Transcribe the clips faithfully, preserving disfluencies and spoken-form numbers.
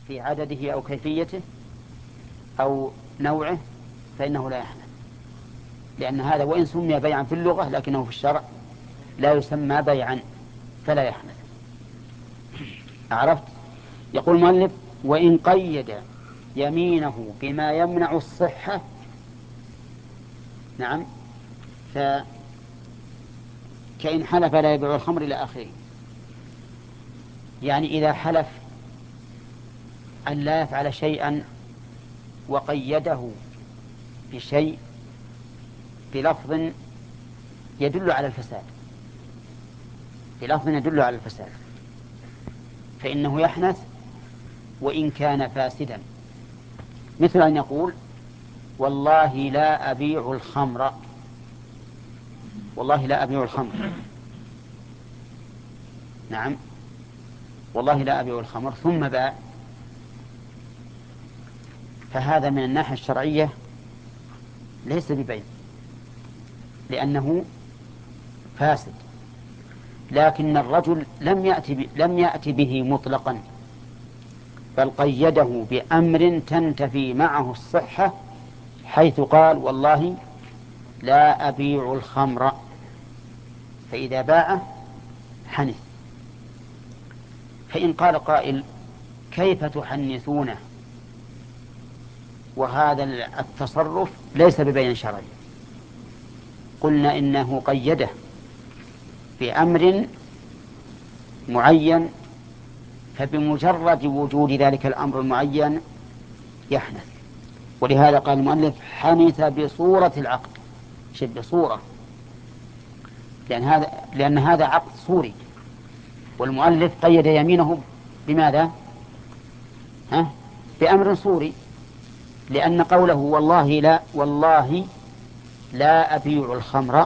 في عدده أو كيفيته أو نوعه فإنه لا يحنث، لأن هذا وإن سمي بيعا في اللغة لكنه في الشرع لا يسمى بيعا فلا يحنث. عرفت؟ يقول المؤلف: وإن قيد يمينه بما يمنع الصحة. نعم، فكأن حلف لا يبيع الخمر إلى آخره، يعني إذا حلف أن لا يفعل شيئا وقيده بشيء بلفظ يدل على الفساد بلفظ يدل على الفساد فإنه يحنث وإن كان فاسدا، مثل أن يقول: والله لا أبيع الخمر، والله لا أبيع الخمر، نعم، والله لا أبيع الخمر، ثم باع، فهذا من الناحية الشرعية ليس ببيع لأنه فاسد، لكن الرجل لم يأتي لم يأتي به مطلقا، بل قيده بأمر تنتفي معه الصحة، حيث قال: والله لا أبيع الخمر، فإذا باع حنث. فإن قال قائل: كيف تحنثونه وهذا التصرف ليس ببيع شرعي؟ قلنا إنه قيده بأمر معين، فبمجرد وجود ذلك الأمر المعين يحنث، ولهذا قال المؤلف: حنث بصورة العقد، شد بصورة، لأن هذا لأن هذا عقد صوري، والمؤلف قيد يمينه بماذا؟ ها؟ بأمر صوري، لأن قوله والله لا والله لا أبيع الخمر،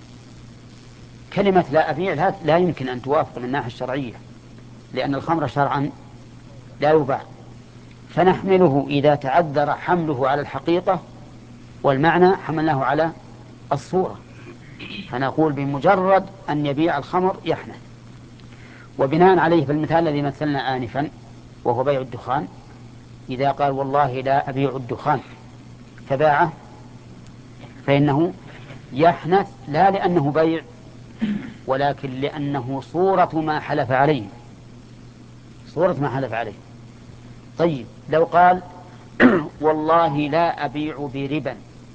كلمة لا أبيع لا يمكن أن توافق من الناحية الشرعية، لأن الخمر شرعا لا يباع، فنحمله إذا تعذر حمله على الحقيقة والمعنى حملناه على الصورة، فنقول بمجرد أن يبيع الخمر يحنث. وبناء عليه في المثال الذي مثلنا آنفا وهو بيع الدخان، إذا قال: والله لا أبيع الدخان، فباعه، فإنه يحنث، لا لأنه بيع ولكن لأنه صورة ما حلف عليه، صورة ما حلف عليه. طيب، لو قال: والله لا أبيع بربا،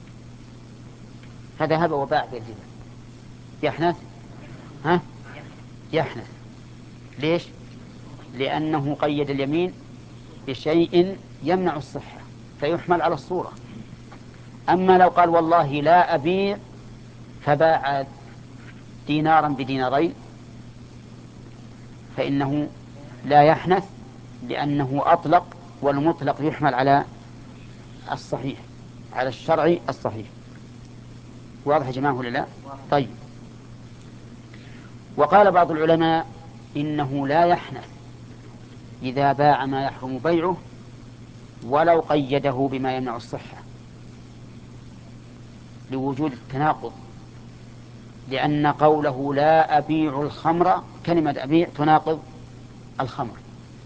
فذهب وباع بالربا، يحنث؟ ها؟ يحنث. ليش؟ لأنه قيد اليمين بشيء يمنع الصحة فيحمل على الصورة. أما لو قال: والله لا أبيع، فباع دينارا بدينارين، فإنه لا يحنث، لأنه أطلق، والمطلق يحمل على الصحيح، على الشرع الصحيح. واضح يا جماعة ولا لا؟ طيب. وقال بعض العلماء إنه لا يحنث إذا باع ما يحرم بيعه ولو قيده بما يمنع الصحة، لوجود التناقض، لأن قوله لا أبيع الخمر، كلمة أبيع تناقض الخمر،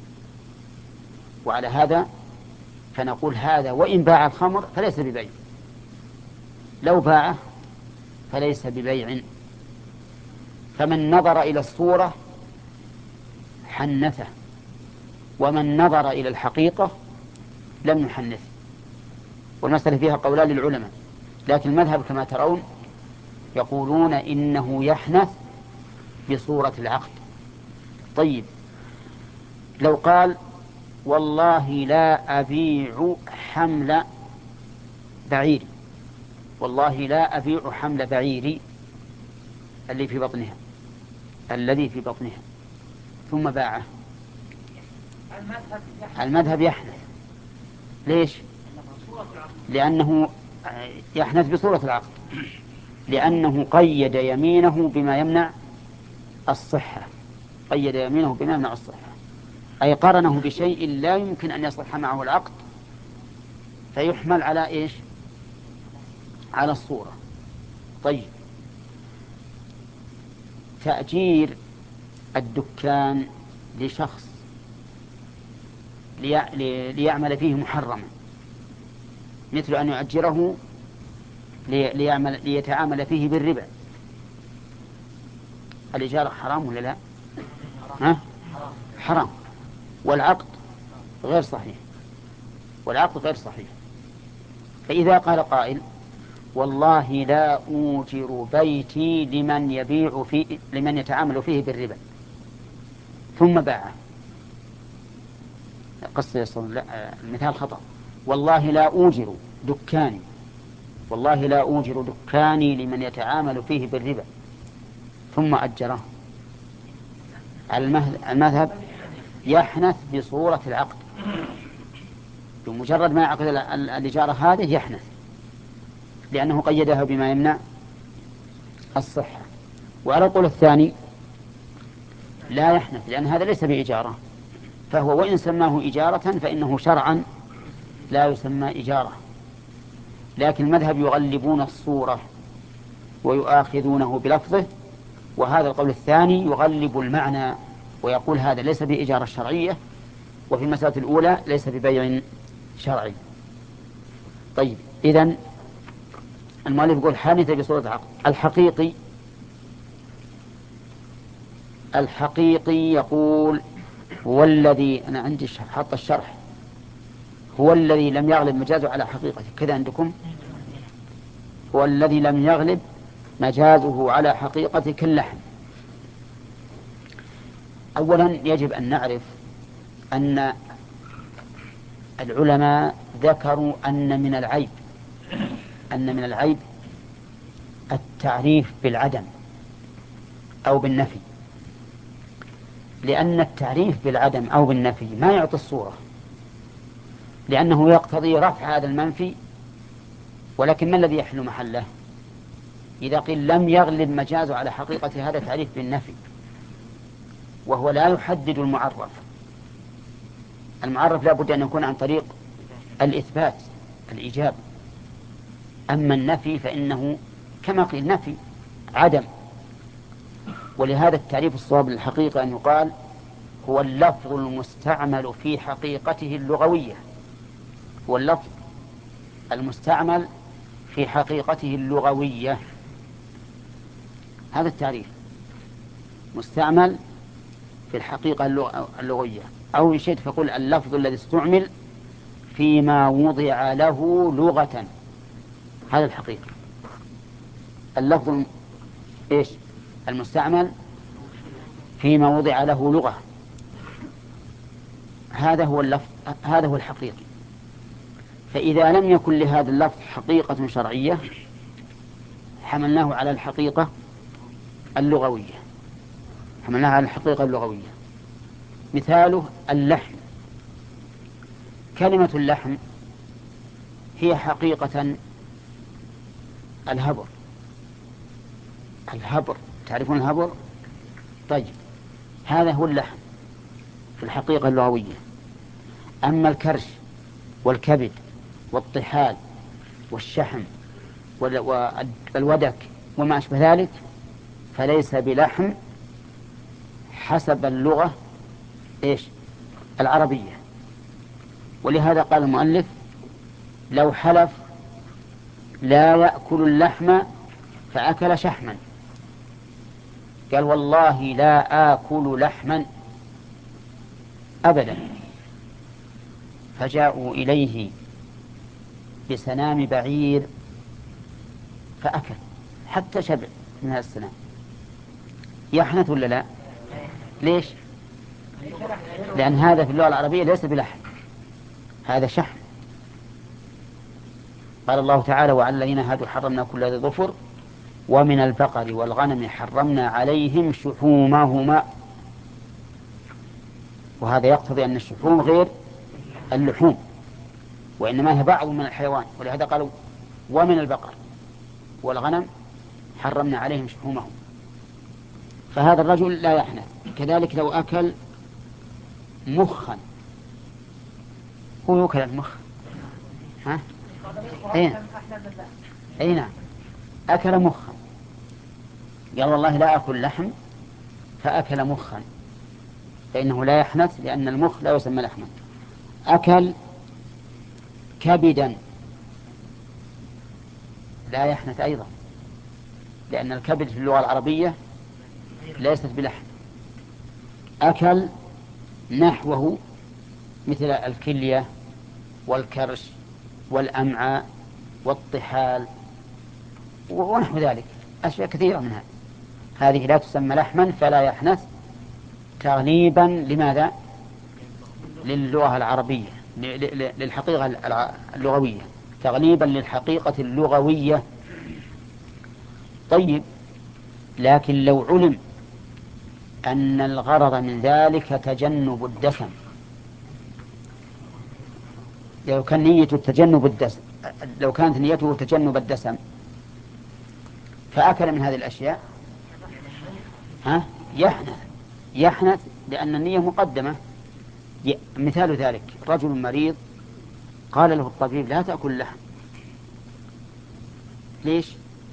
وعلى هذا فنقول هذا وإن باع الخمر فليس ببيع، لو باعه فليس ببيع. فمن نظر إلى الصورة حنثه، ومن نظر إلى الحقيقة لم يحنث. والمسألة فيها قولان للعلماء، لكن المذهب كما ترون يقولون إنه يحنث بصورة العقد. طيب، لو قال: والله لا أبيع حمل بعيري، والله لا أبيع حمل بعيري الذي في بطنها الذي في بطنها ثم باعه، المذهب يحنث. ليش؟ لأنه يحنث بصورة العقد، لأنه قيد يمينه بما يمنع الصحة، قيد يمينه بما يمنع الصحة، أي قرنه بشيء لا يمكن أن يصح معه العقد، فيحمل على إيش؟ على الصورة. طيب، تأجير الدكان لشخص ليعمل فيه محرما، مثل أن يؤجره ليعمل ليتعامل فيه بالربا. الإجارة حرام ولا لا؟ ها؟ حرام. والعقد غير صحيح، والعقد غير صحيح. فإذا قال قائل والله لا أوجر بيتي لمن يبيع فيه لمن يتعامل فيه بالربا، ثم باعه، قصد المثال خطأ. والله لا أوجر دكاني والله لا أوجر دكاني لمن يتعامل فيه بالربا، ثم أجره، على المذهب يحنث بصورة العقد، بمجرد ما يعقد الإجارة هذه يحنث، لأنه قيدها بما يمنع الصحة. وعلى القول الثاني لا يحنث، لأن هذا ليس بإجارة، فهو وإن سماه إجارة فإنه شرعا لا يسمى إجارة. لكن المذهب يغلبون الصورة ويؤاخذونه بلفظه، وهذا القول الثاني يغلب المعنى ويقول هذا ليس بإجارة شرعية، وفي المسألة الأولى ليس ببيع شرعي. طيب، إذن المؤلف يقول حانث بصورة العقد. الحقيقي الحقيقي يقول هو الذي، أنا عندي حط الشرح، هو الذي لم يغلب مجازه على حقيقته، كذا عندكم؟ هو الذي لم يغلب مجازه على حقيقته كاللحم. أولا يجب أن نعرف أن العلماء ذكروا أن من العيب أن من العيب التعريف بالعدم أو بالنفي، لأن التعريف بالعدم أو بالنفي ما يعطي الصورة، لأنه يقتضي رفع هذا المنفي. ولكن ما الذي يحل محله؟ إذا قيل لم يغلب مجازه على حقيقة هذا تعريف بالنفي، وهو لا يحدد المعرف. المعرف لا بد أن يكون عن طريق الإثبات، الإيجاب. أما النفي فإنه كما قيل نفي عدم. ولهذا التعريف الصواب للحقيقة أن يقال هو اللفظ المستعمل في حقيقته اللغوية، هو اللفظ المستعمل في حقيقته اللغوية. هذا التعريف مستعمل في الحقيقة اللغوية، أو شيء فقل اللفظ الذي استعمل فيما وضع له لغة، هذا الحقيقة. اللفظ إيش؟ المستعمل فيما وضع له لغة، هذا هو اللفظ، هذا هو الحقيقي. فإذا لم يكن لهذا اللفظ حقيقة شرعية حملناه على الحقيقة اللغوية حملناه على الحقيقة اللغوية. مثاله اللحم. كلمة اللحم هي حقيقة الهبر. الهبر، تعرفون الهبر؟ طيب، هذا هو اللحم في الحقيقة اللغوية. أما الكرش والكبد والطحال والشحم والودك وما أشبه ذلك فليس بلحم حسب اللغة إيش؟ العربية. ولهذا قال المؤلف لو حلف لا يأكل اللحم فأكل شحما، قال والله لا آكل لحما أبدا، فجاءوا إليه بسنام بعير فأكل حتى شبع من هذا السنام. يحنث ولا لا؟ ليش؟ لأن هذا في اللغة العربية ليس بلحم، هذا شحم. قال الله تعالى وعلى الذين هادوا حرمنا كل ذي ظفر ومن البقر والغنم حرمنا عليهم شحومهما. وهذا يقتضي أن الشحوم غير اللحوم، وإنما هي بعض من الحيوان. ولهذا قالوا ومن البقر والغنم حرمنا عليهم شحومهم. فهذا الرجل لا يحنث. كذلك لو أكل مخا، هو يوكل المخ، ها؟ أين؟ أي نعم، أكل مخا، قال والله لا أكل لحم فأكل مخا، فإنه لا يحنث لأن المخ لا يسمى لحما. أكل كبدا لا يحنث أيضا، لأن الكبد في اللغة العربية ليست بلحم. أكل نحوه مثل الكلية والكرش والأمعاء والطحال ونحو ذلك، أشياء كثيرة منها، هذه لا تسمى لحما فلا يحنث، تغليبا لماذا؟ للغة العربية، للحقيقة اللغوية، تغليبا للحقيقة اللغوية. طيب، لكن لو علم أن الغرض من ذلك تجنب الدسم، لو كان نيته تجنب الدسم، لو كانت نيته تجنب الدسم فأكل من هذه الأشياء، ها يحنث يحنث لأن النية مقدمة. مثال ذلك رجل مريض قال له الطبيب لا تأكل لحم، ليش؟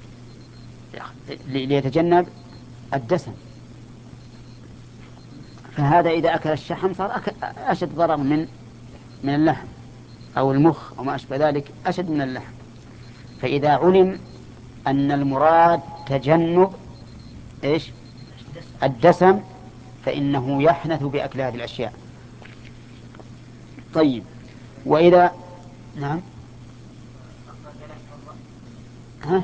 ليتجنب الدسم، فهذا إذا أكل الشحم صار أشد ضرر من من اللحم، أو المخ أو ما أشبه ذلك أشد من اللحم. فإذا علم أن المراد تجنب إيش؟ الدسم فإنه يحنث بأكل هذه الأشياء. طيب، وإذا نعم ها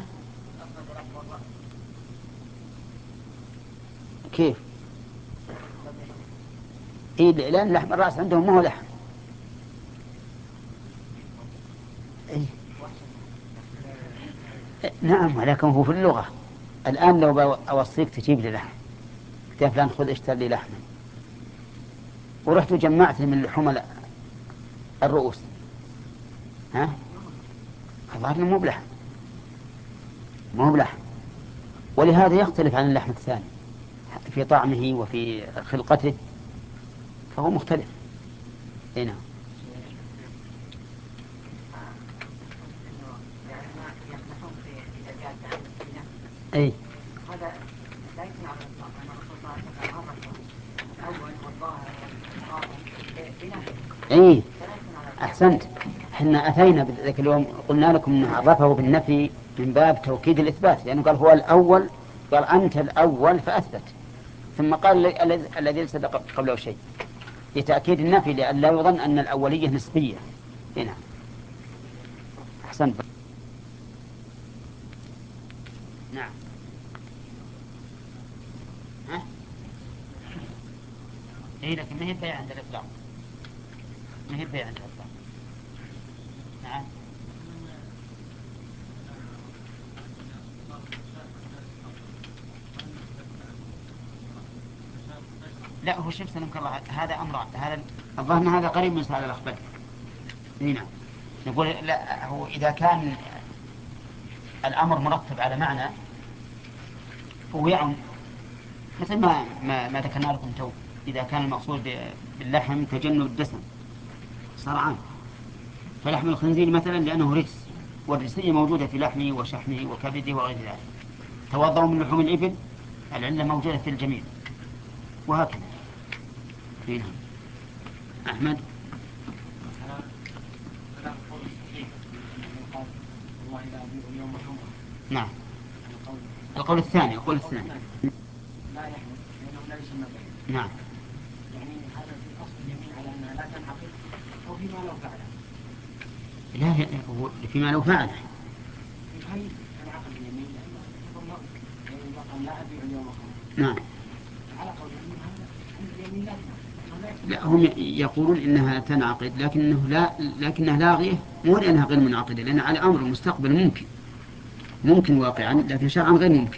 كيف؟ إيه، لأن لحم الرأس عندهم ما هو لحم. إيه؟ نعم، ولكن هو في اللغة. الآن لو أوصيك تجيب لي لحم، قلت فلان خذ اشتري لي لحما، ورحت وجمعت من لحوم الرؤوس، ها الظاهر مو بلحم، مو بلحم. ولهذا يختلف عن اللحم الثاني في طعمه وفي خلقته، فهو مختلف. هنا أي أي أحسنت، احنا أتينا ذاك اليوم قلنا لكم أنه عرفه بالنفي من باب توكيد الإثبات، لأنه قال هو الأول، قال أنت الأول فأثبت، ثم قال الذي ليس قبله شيء لتأكيد النفي، لأن لا يظن أن الأولية نسبية. هنا أحسنت. نعم ها إيه، لكن ما هي بيع عند الإطلاق، ما هي بيع عند الإطلاق. نعم لا، هو شوف سلمك الله، هذا أمر، هذا الظاهر أن هذا قريب من سؤال الأخبار. نعم، نقول لا، هو إذا كان الأمر مرتب على معنى هو يعم، مثل ما ما, ما ذكرنا لكم تو، إذا كان المقصود باللحم تجنب الدسم صار عام. فلحم الخنزير مثلا لأنه رجس، والرجسية موجودة في لحمه وشحمه وكبده وغير ذلك. توضأوا من لحوم الإبل، العلة موجودة في الجميع، وهكذا. هنا أحمد. نعم، القول الثاني، القول الثاني لا يحمل لأنه لا يسمى بيع. نعم، يعني هذا في أصل اليمين على أنها لا تنعقد، أو فيما لو فعله. لا، هو فيما لو فعله. هل تنعقد اليمين؟ لأنه يعني لا أبيع اليوم خمر. نعم، على قول اليمين هذا اليمين لا تنعقد. لا، هم يقولون إنها تنعقد، لكنه لا، لكنها لاغية، مو لأنها غير منعقدة، لأن على أمر المستقبل ممكن ممكن واقعا، لكن شرعا غير ممكن.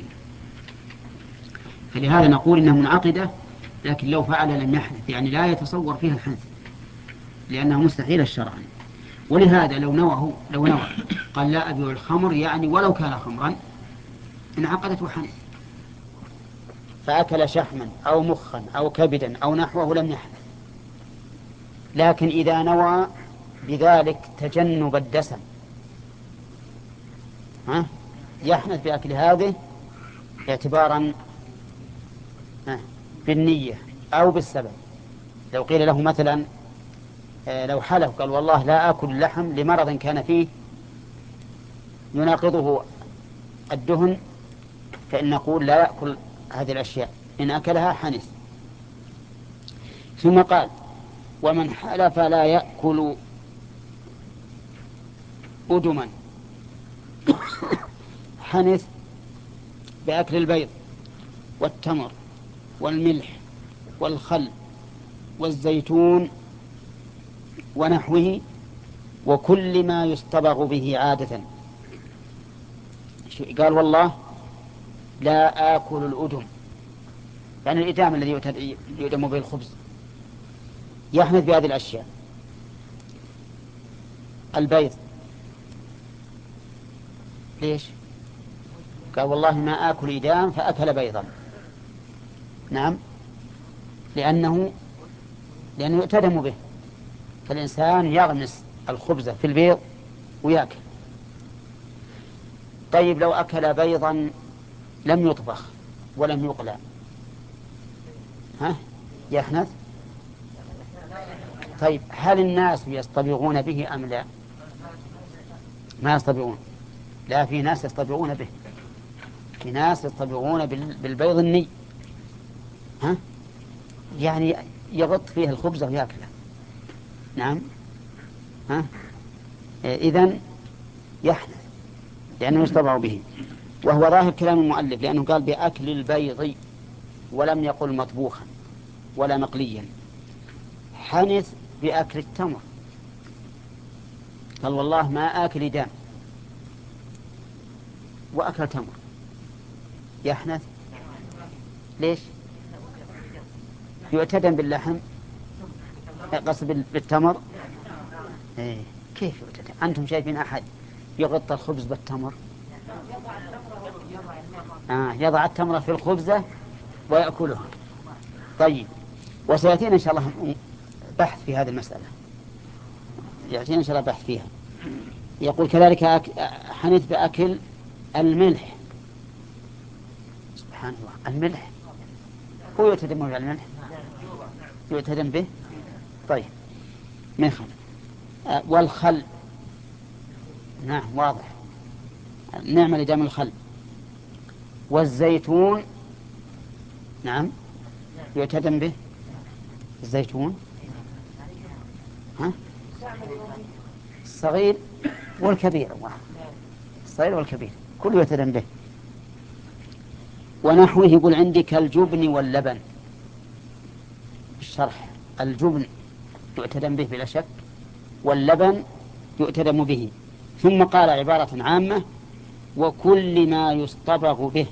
فلهذا نقول إنها منعقدة، لكن لو فعل لم يحدث، يعني لا يتصور فيها الحنث لأنها مستحيلة شرعا. ولهذا لو نوى لو نوى قال لا أبيع الخمر، يعني ولو كان خمرا، انعقدت وحنث. فأكل شحما أو مخا أو كبدا أو نحوه لم يحدث. لكن إذا نوى بذلك تجنب الدسم، ها يحنث بأكل هذه اعتبارا بالنية أو بالسبب. لو قيل له مثلا لو حلف قال والله لا آكل اللحم لمرض كان فيه يناقضه الدهن، فإن نقول لا يأكل هذه الأشياء، إن أكلها حنث. ثم قال ومن حلف لا يأكل أدما حنث بأكل البيض والتمر والملح والخل والزيتون ونحوه وكل ما يصطبغ به عادة. قال والله لا آكل الأدم، يعني الإدام الذي يؤدم به الخبز، يحنث بهذه الأشياء. البيض ليش؟ قال والله ما آكل إدام فأكل بيضا. نعم، لأنه لأنه يؤتدم به، فالإنسان يغمس الخبز في البيض ويأكل. طيب لو أكل بيضا لم يطبخ ولم يقلى، ها يحنث؟ طيب هل الناس يصطبغون به أم لا؟ ما يصطبغون، لا، في ناس يصطبغون به، في ناس يصطبغون بالبيض الني، ها يعني يغط فيه الخبز ويأكله. نعم، ها إذن يحنث لأنه يصطبغ به. وهو ظاهر كلام المؤلف لأنه قال بأكل البيض ولم يقل مطبوخا ولا مقليا. حنث بأكل التمر، قال والله ما آكل دام وأكل تمر، يحنث. ليش؟ يعتدم باللحم، قصد بالتمر. إيه كيف يعتدم؟ أنتم شايفين أحد يغطى الخبز بالتمر؟ آه يضع التمر في الخبزة ويأكلها. طيب، وسيأتينا إن شاء الله بحث في هذه المسألة، يأتينا إن شاء الله بحث فيها. يقول كذلك أك... حنث بأكل الملح. سبحان الله، الملح هو يعتدم به الملح، يعتدم به. طيب من خل آه والخل، نعم واضح، نعمل إدام الخل. والزيتون، نعم يعتدم به الزيتون، ها الصغير والكبير، الصغير والكبير كله يعتدم به. ونحوه يقول عندي كالجبن واللبن. الشرح الجبن يعتدم به بلا شك، واللبن يعتدم به. ثم قال عبارة عامة وكل ما يصطبغ به،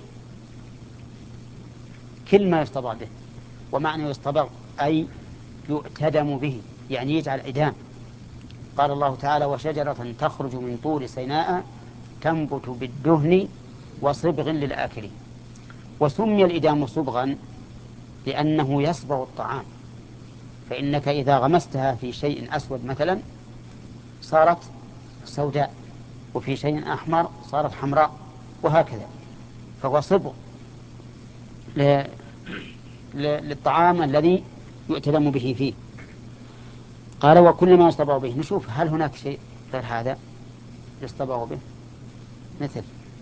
كل ما يصطبغ به، ومعنى يصطبغ أي يؤتدم به، يعني يجعل إدام. قال الله تعالى وشجرة تخرج من طور سيناء تنبت بالدهن وصبغ للآكلين. وسمي الإدام صبغا لأنه يصبغ الطعام، فإنك إذا غمستها في شيء أسود مثلا صارت سوداء، وفي شيء أحمر صارت حمراء، وهكذا. فهو صبغ ل... ل... للطعام الذي يؤتدم به فيه. قال وكل ما يصطبغ به. نشوف هل هناك شيء غير هذا يصطبغ به، مثل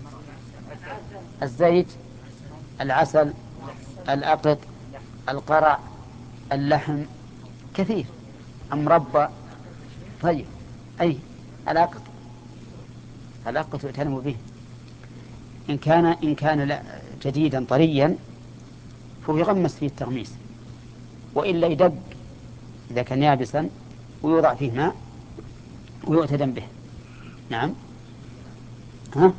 الزيت، العسل، الأقط، القرع، اللحم، كثير، المربى. طيب أي الأقط، الأقط يؤتدم به إن كان إن كان جديدا طريا فهو يغمس فيه التغميس، وإلا يدق إذا كان يابسا ويوضع فيه ماء ويؤتدم به. نعم، ها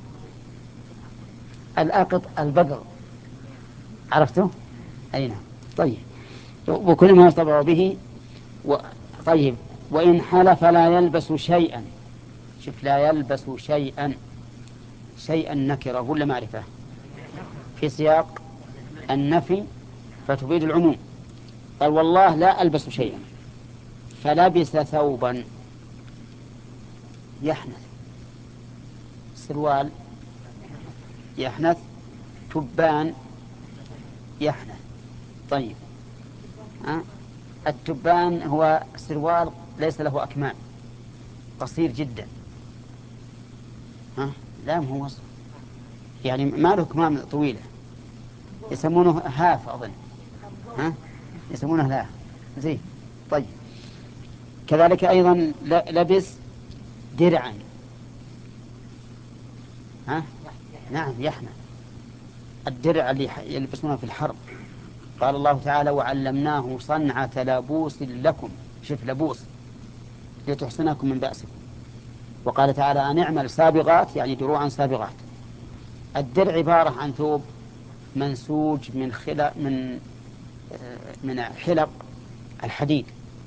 الأقط البقر، عرفته؟ أي نعم. طيب وكل ما يصطبغ به و... طيب وإن حلف لا يلبس شيئا. شوف، لا يلبس شيئا، شيئا نكرة ولا معرفة في سياق النفي فتفيد العموم. قال والله لا ألبس شيئا، فلبس ثوبا، يحنث. سروال يحنث، تبان يحنث. طيب أه؟ التبان هو سروال ليس له أكمام، قصير جدا. ها؟ لا ما هو وصف، يعني ما له كمام طويلة، يسمونه هاف أظن. ها؟ يسمونه لا زين. طيب كذلك أيضا لبس درعا. ها؟ نعم يحنى، الدرع اللي يلبسونه في الحرب. قال الله تعالى وعلمناه صنعة لبوس لكم، شوف لبوس، لتحسنكم من بأسكم. وقال تعالى أن اعمل سابغات، يعني دروعا سابغات. الدرع عبارة عن ثوب منسوج من خلق من من حلق الحديد،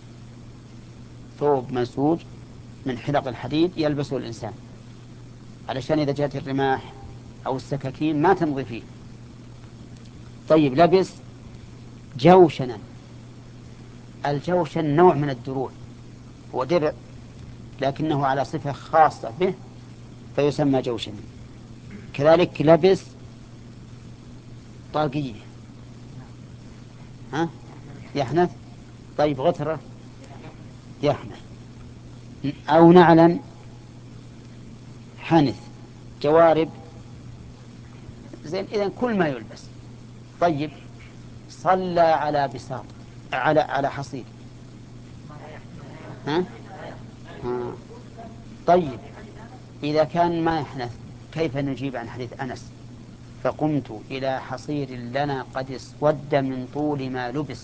ثوب منسوج من حلق الحديد يلبسه الإنسان علشان إذا جاءت الرماح أو السكاكين ما تمضي فيه. طيب لبس جوشنا. الجوشن نوع من الدروع، هو درع لكنه على صفة خاصة به فيسمى جوشنا. كذلك لبس طاقية. ها؟ يحنث. طيب غترة يحنث. أو نعلا حنث. جوارب زين. إذن كل ما يلبس. طيب صلى على بساط، على على حصير. ها؟ ها. طيب إذا كان ما يحنث كيف نجيب عن حديث أنس فقمت إلى حصير لنا قد اسود من طول ما لبس؟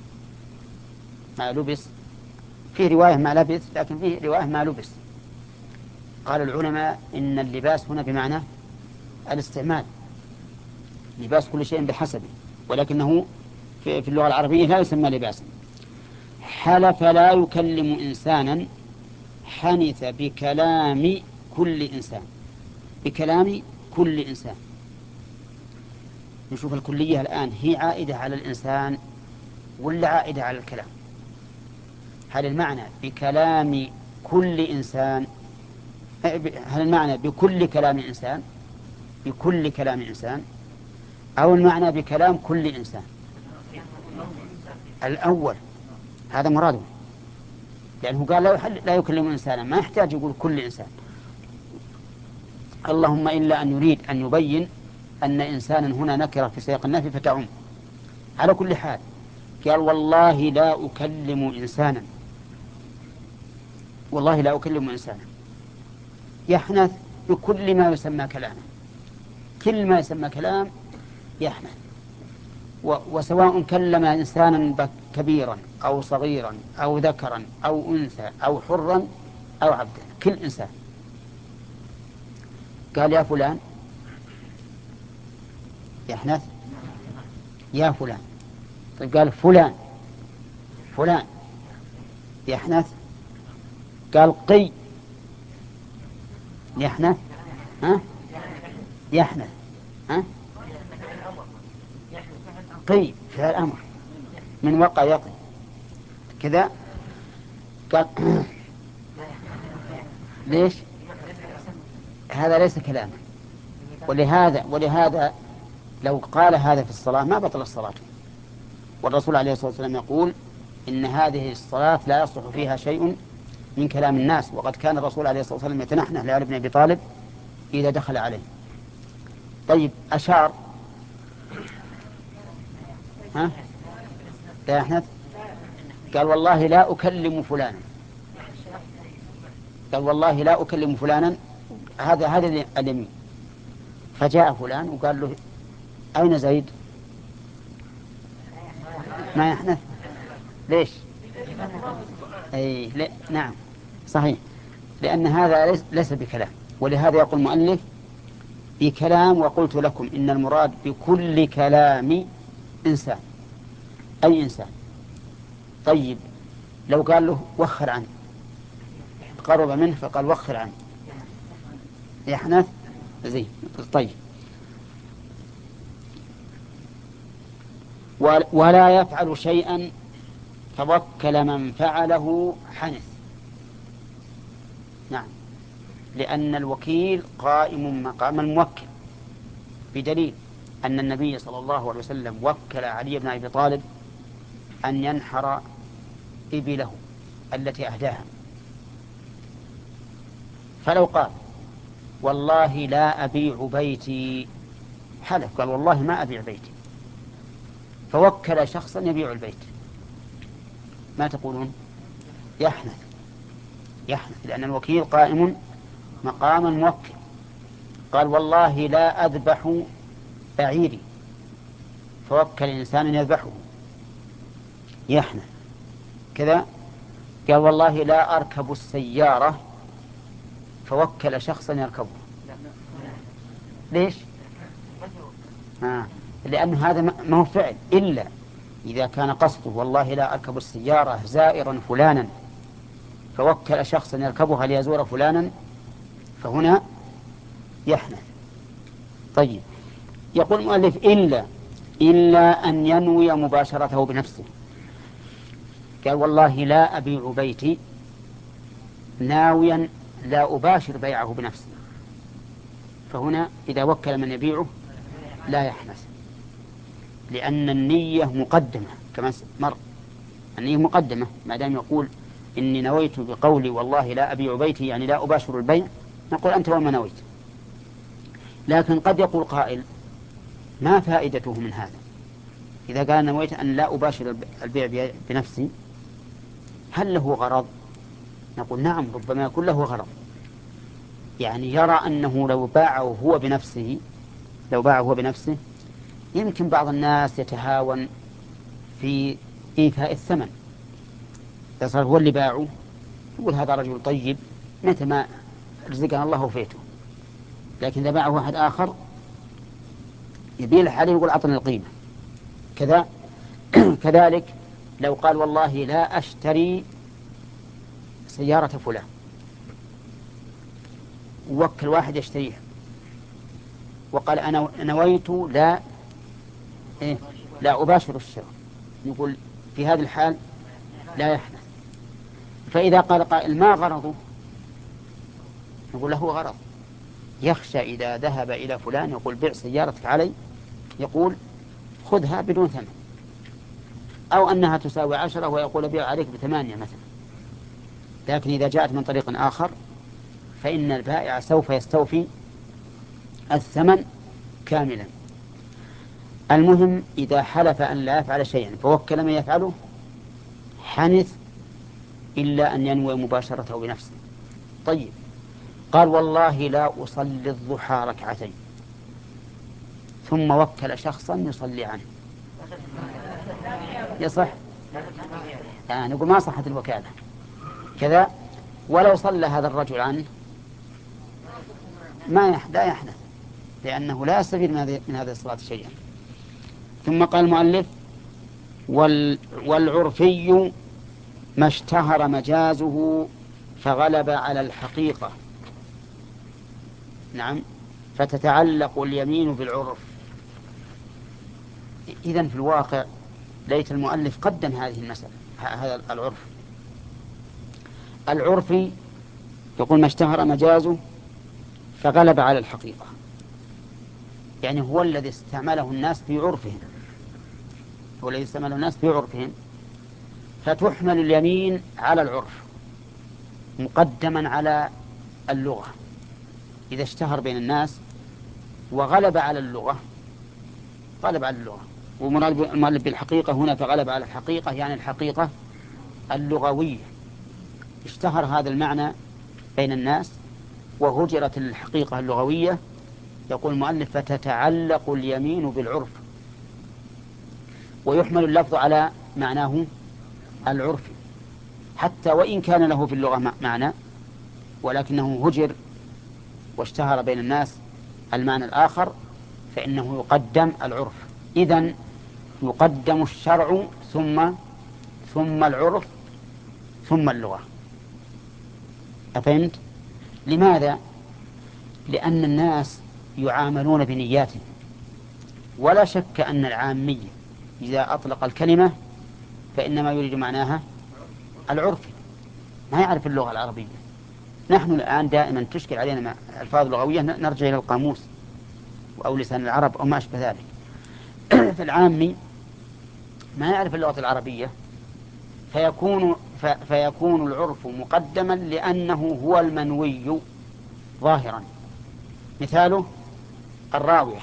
ما لبس في رواية ما لبس، لكن في رواية ما لبس. قال العلماء إن اللباس هنا بمعنى الاستعمال، لباس كل شيء بحسبه، ولكنه في اللغة العربية لا يسمى لباسا. حلف لا يكلم إنسانا حنث بكلام كل إنسان. بكلام كل إنسان. نشوف الكلية الآن هي عائدة على الإنسان ولا عائدة على الكلام؟ هل المعنى بكلام كل إنسان، هل المعنى بكل كلام إنسان، بكل كلام إنسان، أو المعنى بكلام كل إنسان؟ الأول هذا مراده، لأنه قال لا, يحل لا يكلم إنسانا، ما يحتاج يقول كل إنسان. اللهم إلا أن يريد أن يبين أن إنسانا هنا نكرة في سياق النفي فتعم. على كل حال قال والله لا أكلم إنسانا، والله لا أكلم إنسانا. يحنث بكل ما يسمى كلاما، كل ما يسمى كلام يحنث، وسواء كلم إنسانا كبيرا أو صغيرا أو ذكرا أو أنثى أو حرا أو عبدا، كل إنسان. قال يا فلان يحنث يا فلان. طيب قال فلان فلان يحنث. قال قي يحنث. ها؟ يحنث. ها؟ قي فعل أمر من وقع يقي كذا. قال ليش؟ هذا ليس كلاما. ولهذا ولهذا لو قال هذا في الصلاة ما بطل الصلاة. والرسول عليه الصلاة والسلام يقول إن هذه الصلاة لا يصلح فيها شيء من كلام الناس. وقد كان الرسول عليه الصلاة والسلام يتنحنح لعلي بن أبي طالب إذا دخل عليه. طيب أشار. ها؟ لا يحنث. قال والله لا أكلم فلانا. قال والله لا أكلم فلانا، هذا هذا اليمين. فجاء فلان وقال له أين زيد؟ ما يحنث. ليش؟ أي لا. نعم صحيح، لأن هذا ليس بكلام. ولهذا يقول المؤلف بكلام، وقلت لكم إن المراد بكل كلام إنسان، أي إنسان. طيب لو قال له وخر عنه، قرب منه فقال وخر عنه، يحنث زي. طيب ولا يفعل شيئا فوكل من فعله حنث. نعم، لأن الوكيل قائم مقام الموكل، بدليل أن النبي صلى الله عليه وسلم وكل علي بن أبي طالب أن ينحر إبله التي أهداها. فلو قال والله لا أبيع بيتي، حلف قال والله ما أبيع بيتي، فوكل شخصا يبيع البيت، ما تقولون؟ يحنث، يحنث لأن الوكيل قائم مقام الموكل. قال والله لا أذبح بعيري، فوكل إنسان يذبحه، يحنث كذا. قال والله لا أركب السيارة، فوكل شخصا يركبه. ليش؟ آه. لأن هذا ما هو فعل، إلا إذا كان قصده والله لا أركب السيارة زائرا فلانا، فوكل شخصا يركبها ليزور فلانا، فهنا يحنث. طيب، يقول المؤلف إلا إلا أن ينوي مباشرته بنفسه. قال والله لا أبيع بيتي ناويا لا أباشر بيعه بنفسي، فهنا إذا وكل من يبيعه لا يحنث، لأن النية مقدمة كما مر، النية مقدمة. ما دام يقول إني نويت بقولي والله لا أبيع بيتي يعني لا أباشر البيع، نقول أنت وما نويت. لكن قد يقول قائل ما فائدته من هذا؟ إذا قال نويت أن لا أباشر البيع بنفسي، هل له غرض؟ نقول نعم، ربما يكون له غرض، يعني يرى أنه لو باعه هو بنفسه لو باعه هو بنفسه يمكن بعض الناس يتهاون في إيفاء الثمن، إذا صار هو اللي باعه يقول هذا رجل طيب متى ما رزقنا الله وفيته. لكن إذا باعه واحد آخر يبيل عليه يقول أعطني القيمة كذا. كذلك لو قال والله لا أشتري سيارة فلان، ووكل واحد يشتريها وقال أنا نويت لا إيه لا أباشر الشراء، نقول في هذا الحال لا يحنث. فإذا قال قائل ما غرضه؟ نقول له غرض، يخشى إذا ذهب إلى فلان يقول بيع سيارتك علي، يقول خذها بدون ثمن، أو أنها تساوي عشرة ويقول بيع عليك بثمانية مثلا. لكن إذا جاءت من طريق آخر فإن البائع سوف يستوفي الثمن كاملا. المهم إذا حلف أن لا يفعل شيئا فوكل من يفعله حنث، إلا أن ينوي مباشرته بنفسه. طيب، قال والله لا أصلي الضحى ركعتين، ثم وكل شخصا يصلي عنه، يصح؟ يعني نقول ما صحت الوكالة كذا. ولو صلى هذا الرجل عنه ما لا يحدث، لأنه لا يستفيد من هذه الصلاة شيئا. ثم قال المؤلف وال والعرفي ما اشتهر مجازه فغلب على الحقيقة. نعم، فتتعلق اليمين بالعرف. إذن في الواقع ليت المؤلف قدم هذه المسألة، هذا العرف. العرفي يقول ما اشتهر مجازه فغلب على الحقيقة، يعني هو الذي استعمله الناس في عرفهم، هو الذي استعمله الناس في عرفهم، فتحمل اليمين على العرف مقدما على اللغة. إذا اشتهر بين الناس وغلب على اللغة، غلب على اللغة. ومراد المؤلف بالحقيقة هنا فغلب على الحقيقة، يعني الحقيقة اللغوية. اشتهر هذا المعنى بين الناس وهجرت الحقيقة اللغوية. يقول المؤلف فتتعلق اليمين بالعرف، ويحمل اللفظ على معناه العرفي حتى وإن كان له في اللغة معنى، ولكنه هجر واشتهر بين الناس المعنى الآخر، فإنه يقدم العرف. إذن يقدم الشرع ثم ثم العرف ثم اللغة. أفهمت؟ لماذا؟ لأن الناس يعاملون بنياتهم، ولا شك أن العامي إذا أطلق الكلمة فإنما يريد معناها العرفي، ما يعرف اللغة العربية. نحن الآن دائما تشكل علينا ألفاظ لغوية نرجع إلى القاموس أو لسان العرب أو ما أشبه ذلك. فالعامي ما يعرف اللغة العربية فيكون, فيكون العرف مقدما لأنه هو المنوي ظاهرا. مثاله الراوية،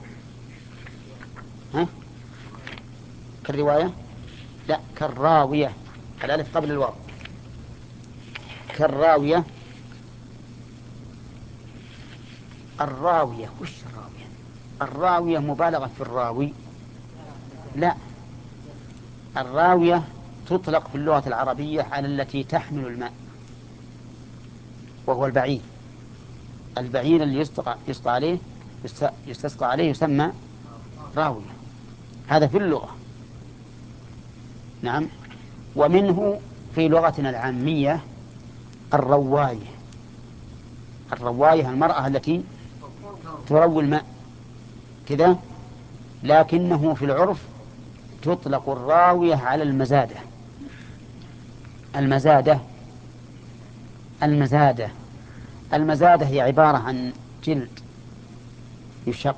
ها؟ كالرواية، لا كالراوية، الألف قبل الواو، كالراوية. الراوية، وش الراوية؟ الراوية مبالغة في الراوي؟ لا، الراوية تطلق في اللغة العربية على التي تحمل الماء، وهو البعير. البعير اللي يستقى, يستقى عليه يستسقى عليه يسمى راوية، هذا في اللغة. نعم. ومنه في لغتنا العامية الرواية. الرواية المرأة التي تروي الماء كذا، لكنه في العرف تطلق الراوية على المزادة. المزادة المزادة المزادة هي عبارة عن جلد يشق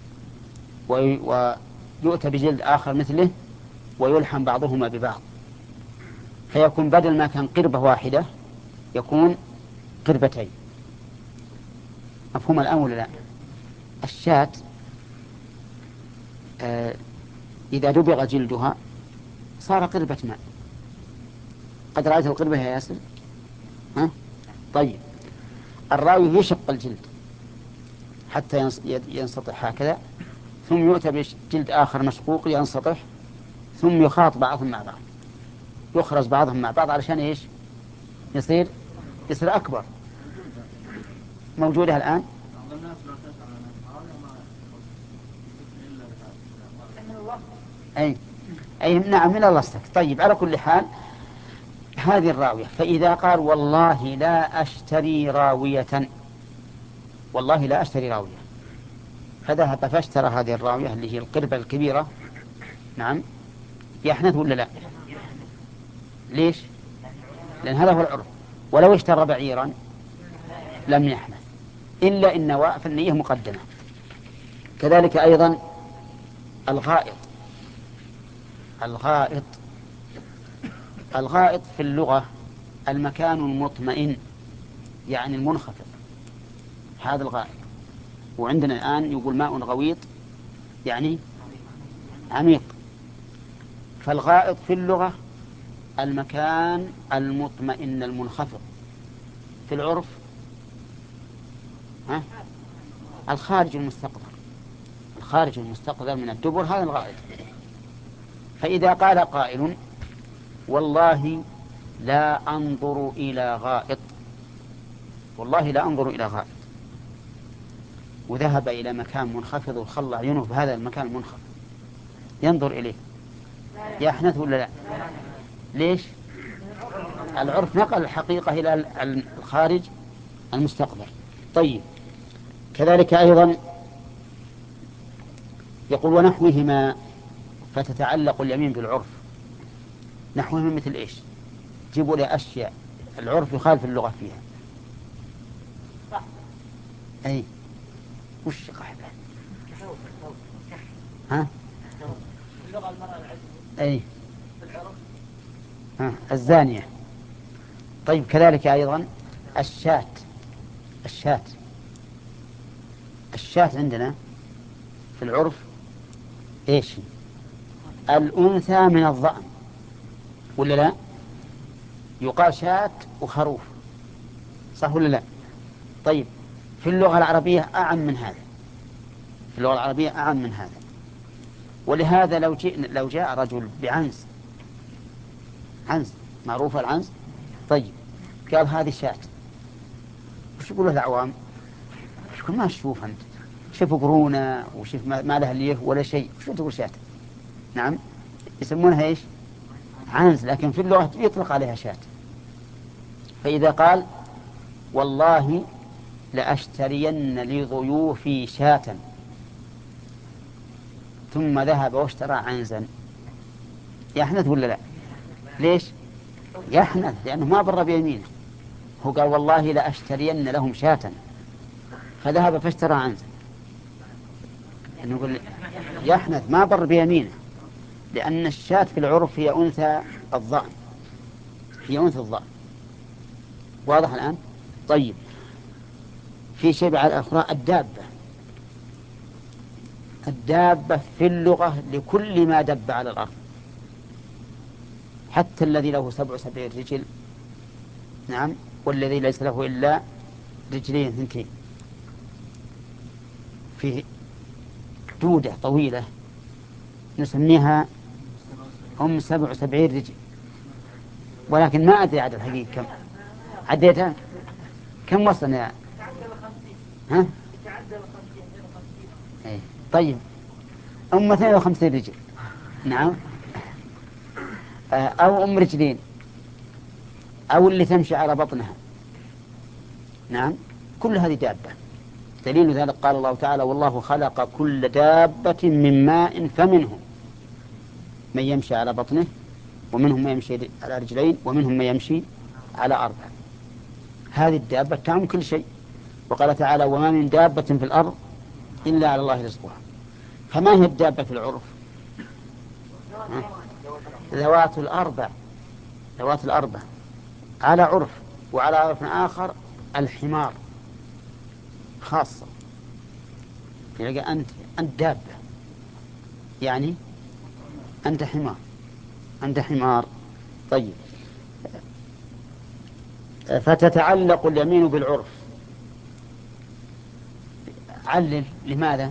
ويؤتى بجلد آخر مثله ويلحم بعضهما ببعض، فيكون بدل ما كان قربة واحدة يكون قربتين. مفهوم الآن ولا لا؟ الشاة آه إذا دبغ جلدها صار قربة ماء. قد رأيت القربة يا ياسر؟ ها؟ طيب، الراوي يشق الجلد حتى ينسطح هكذا، ثم يؤتى بجلد آخر مشقوق ينسطح، ثم يخاط بعضهم مع بعض، يخرج بعضهم مع بعض علشان إيش؟ يصير يصير أكبر. موجودة الآن؟ أي أي نعم، من الله استك. طيب، على كل حال هذه الراوية. فإذا قال والله لا أشتري راوية، والله لا أشتري راوية، فذهب فاشترى هذه الراوية اللي هي القربة الكبيرة، نعم، يحنث ولا لا؟ ليش؟ لأن هذا هو العرف. ولو اشترى بعيرا لم يحنث، إلا إن نوى فالنية مقدمة. كذلك أيضا الغائط. الغائط الغائط في اللغة المكان المطمئن، يعني المنخفض، هذا الغائط. وعندنا الآن يقول ماء غويط يعني عميق. فالغائط في اللغة المكان المطمئن المنخفض، في العرف ها؟ الخارج المستقذر، الخارج المستقذر من الدبر، هذا الغائط. فإذا قال قائل والله لا أنظر إلى غائط، والله لا أنظر إلى غائط، وذهب إلى مكان منخفض وخلى عيونه بهذا المكان المنخفض، ينظر إليه، يحنث ولا لا؟ ليش؟ العرف نقل الحقيقة إلى الخارج المستقبل. طيب، كذلك أيضا يقول ونحوهما، فتتعلق اليمين بالعرف. نحوهما مثل إيش؟ جيبوا لي أشياء العرف يخالف اللغة فيها. أي وش قحبة؟ ها؟ اللغة المرأة العزم. أي ها الزانية. طيب، كذلك أيضا الشاة. الشاة الشاة عندنا في العرف إيش؟ الأنثى من الضأن ولا لا؟ يقال شاة وخروف، صح ولا لا؟ طيب، في اللغة العربية أعم من هذا، في اللغة العربية أعم من هذا. ولهذا لو جاء لو جاء رجل بعنز، عنز معروف العنز، طيب، قال هذه شاة، وش يقول له العوام؟ وش ما تشوف أنت؟ شوف قرونة وشوف ما لها ليه ولا شيء، وش تقول شاة؟ نعم، يسمونها إيش؟ عنز، لكن في اللغة يطلق عليها شاة. فإذا قال والله لأشترين لضيوفي شاة، ثم ذهب واشترى عنزا، يحنث ولا لا؟ ليش يحنث؟ لأنه ما بر بيمينه. هو قال والله لأشترين لهم شاة، فذهب فاشترى عنزا، نقول يحنث، ما بر بيمينه، لأن الشاة في العرف هي أنثى الضأن، هي أنثى الضأن. واضح الآن؟ طيب، في شيء بعد الأخرى، الدابة. الدابة في اللغة لكل ما دب على الأرض، حتى الذي له سبع سبعين رجل، نعم، والذي ليس له إلا رجلين اثنتين. في دودة طويلة نسميها هم سبع سبعين رجل، ولكن ما أدري عدد الحقيقي كم عديتها، كم وصلنا؟ ها؟ ايه. طيب، أم اثنين وخمسين رجل، نعم، أو أم رجلين، أو اللي تمشي على بطنها، نعم، كل هذه دابة. دليل ذلك قال الله تعالى: والله خلق كل دابة من ماء فمنهم من يمشي على بطنه، ومنهم من يمشي على رجلين، ومنهم من يمشي على أربع. هذه الدابة تعم كل شيء. وقال تعالى: وما من دابة في الأرض إلا على الله رزقها. فما هي الدابة في العرف؟ ذوات الأربع، ذوات الأربع على عرف، وعلى عرف آخر الحمار خاصة. يلقى أنت أنت دابة، يعني أنت حمار، أنت حمار. طيب، فتتعلق اليمين بالعرف. علل لماذا؟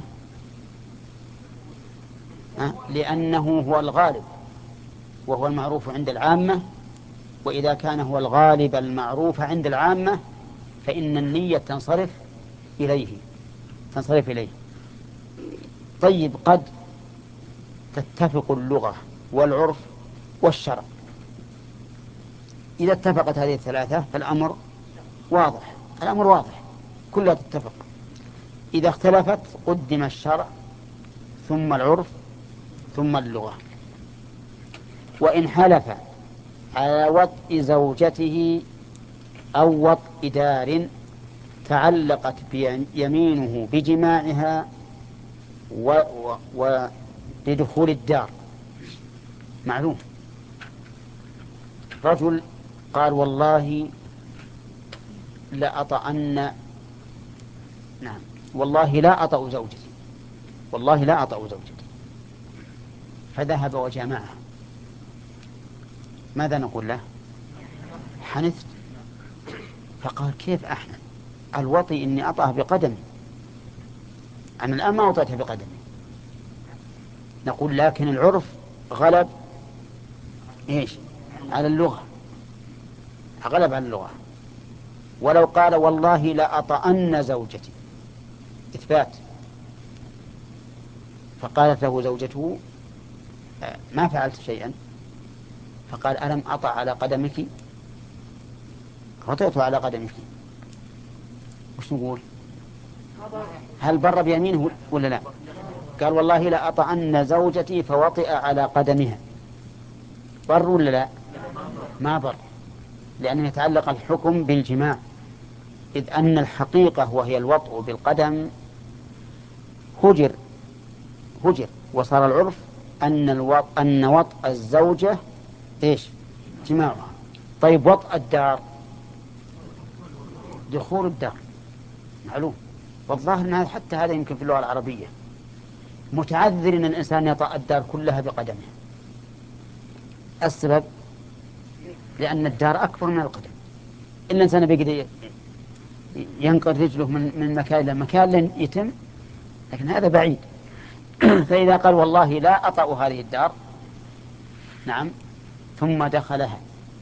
أه؟ لأنه هو الغالب وهو المعروف عند العامة، وإذا كان هو الغالب المعروف عند العامة فإن النية تنصرف إليه تنصرف إليه. طيب، قد تتفق اللغة والعرف والشرع. إذا اتفقت هذه الثلاثة فالأمر واضح، الأمر واضح كلها تتفق. إذا اختلفت قدم الشرع ثم العرف ثم اللغة. وإن حلف على وطء زوجته أو وطء دار تعلقت يمينه بجماعها ولدخول الدار. معلوم، رجل قال: والله لأطأن، نعم، والله لا أطأ زوجتي، والله لا أطأ زوجتي، فذهب وجامعها. ماذا نقول له؟ حنثت. فقال: كيف أحنث؟ الوطي إني أطأه بقدمي، أنا الآن ما وطأتها بقدمي. نقول: لكن العرف غلب إيش؟ على اللغة، غلب على اللغة. ولو قال: والله لا أطأن زوجتي، إثبات، فقالت له زوجته: ما فعلت شيئا. فقال: ألم أطأ على قدمك؟ وطئت على قدمك. وش نقول؟ هل بر بيمينه ولا لا؟ قال: والله لا أطأن زوجتي فوطئ على قدمها. بر ولا لا؟ ما بر، لأنه يتعلق الحكم بالجماع، إذ أن الحقيقة وهي الوطء بالقدم هجر هجر وصار العرف أن الوطء أن وطء الزوجة إيش؟ جماعها. طيب، وطء الدار دخول الدار، معلوم. والظاهر أن حتى هذا يمكن في اللغة العربية. متعذر أن الإنسان يطأ الدار كلها بقدمه. السبب لأن الدار أكبر من القدم. إلا إنسان بيقدر ينقل رجله من من مكان إلى مكان لن يتم، لكن هذا بعيد. فإذا قال: والله لا أطأ هذه الدار، نعم، ثم دخلها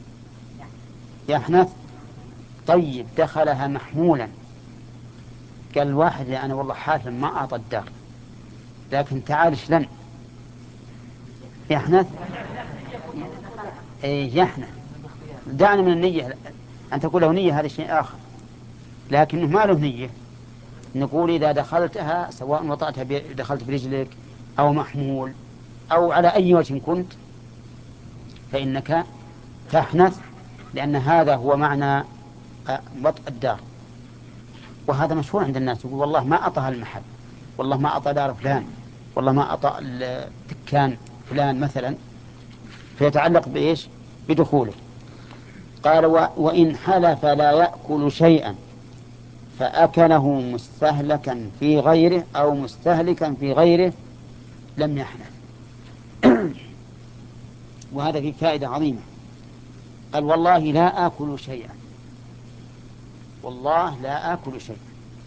يحنث. طيب، دخلها محمولا. قال الواحد: أنا والله حالف ما أعطى الدار، لكن تعال شلن يحنث. إيه، يحنث. دعنا من النية، أن تقول له نية هذا شيء آخر، لكنه ما له نية. نقول: إذا دخلتها سواء وطأتها دخلت برجلك أو محمول أو على أي وجه كنت، فإنك تحنث، لأن هذا هو معنى وطء الدار. وهذا مشهور عند الناس، يقول: والله ما أطأ المحل، والله ما أطأ دار فلان، والله ما أطأ دكان فلان مثلا، فيتعلق بإيش؟ بدخوله. قال وإن حلف لا يأكل شيئا فأكله مستهلكا في غيره أو مستهلكا في غيره لم يحنث. وهذا فيه فائدة عظيمة. قال والله لا آكل شيئا، والله لا آكل شيئا،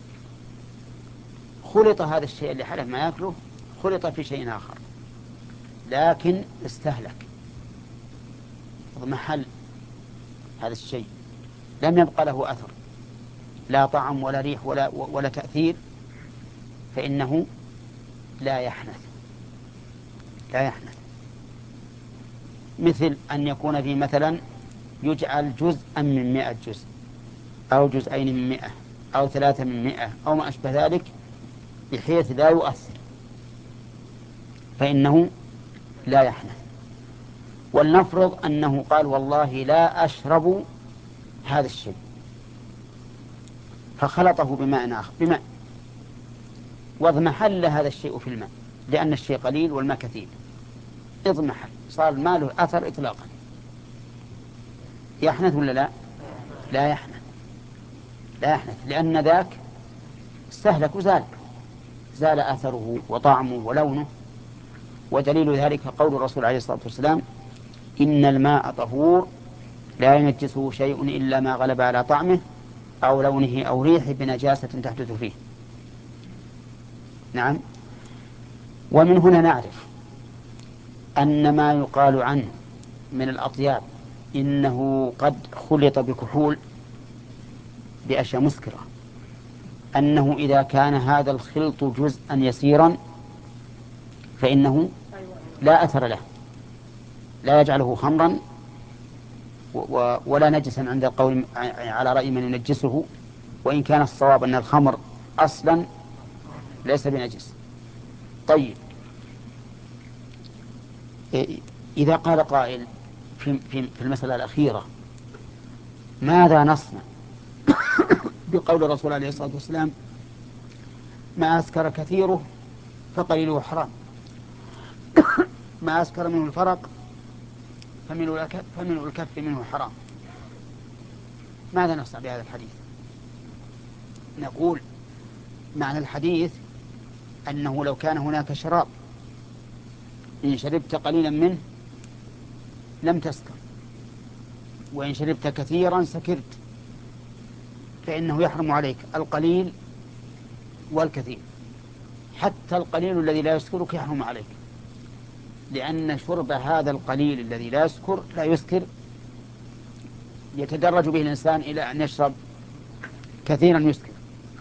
خلط هذا الشيء اللي حلف ما يأكله خلط في شيء آخر لكن استهلك محل هذا الشيء، لم يبقى له أثر لا طعم ولا ريح ولا, ولا تأثير، فإنه لا يحنث لا يحنث. مثل أن يكون في مثلا يجعل جزءا من مئة جزء أو جزئين من مئة أو ثلاثة من مئة أو ما أشبه ذلك بحيث لا يؤثر، فإنه لا يحنث. ولنفرض أنه قال والله لا أشرب هذا الشيء فخلطه بماء آخر بماء واضمحل هذا الشيء في الماء لأن الشيء قليل والماء كثير، اضمحل صار الماء له أثر إطلاقا، يحنث ولا لا؟ لا يحنث لا يحنث لأن ذاك استهلك وزال زال أثره وطعمه ولونه. ودليل ذلك قول الرسول عليه الصلاة والسلام إن الماء طهور لا ينجسه شيء إلا ما غلب على طعمه أو لونه أو ريحه بنجاسة تحدث فيه. نعم. ومن هنا نعرف أن ما يقال عنه من الأطياب إنه قد خلط بكحول بأشياء مسكرة، أنه إذا كان هذا الخلط جزءا يسيرا فإنه لا أثر له، لا يجعله خمرا ولا نجسا عند القول على رأي من ينجسه، وإن كان الصواب أن الخمر أصلا ليس بنجس. طيب إذا قال قائل في, في, في المسألة الأخيرة ماذا نصنع بقول الرسول عليه الصلاة والسلام ما أسكر كثيره فقليله حرام، ما أسكر منه الفرق فمنه الكف منه حرام، ماذا نصنع بهذا الحديث؟ نقول معنى الحديث أنه لو كان هناك شراب إن شربت قليلا منه لم تسكر، وإن شربت كثيرا سكرت، فإنه يحرم عليك القليل والكثير، حتى القليل الذي لا يسكرك يحرم عليك، لأن شرب هذا القليل الذي لا يسكر لا يسكر يتدرج به الإنسان إلى أن يشرب كثيرا يسكر.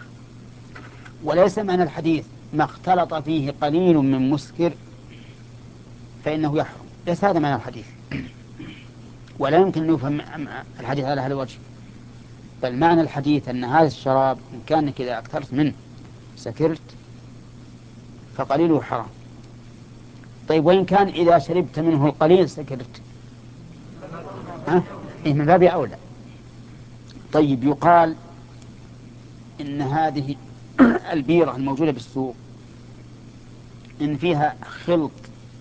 وليس معنى الحديث ما اختلط فيه قليل من مسكر فإنه يحرم، ليس هذا معنى الحديث، ولا يمكن أن يفهم الحديث على هذا الوجه، بل معنى الحديث أن هذا الشراب إن كانك إذا أكثرت منه سكرت فقليله حرام. طيب وإن كان إذا شربت منه القليل سكرت، ها؟ إيه من باب أولى. طيب يقال إن هذه البيرة الموجودة بالسوق إن فيها خلط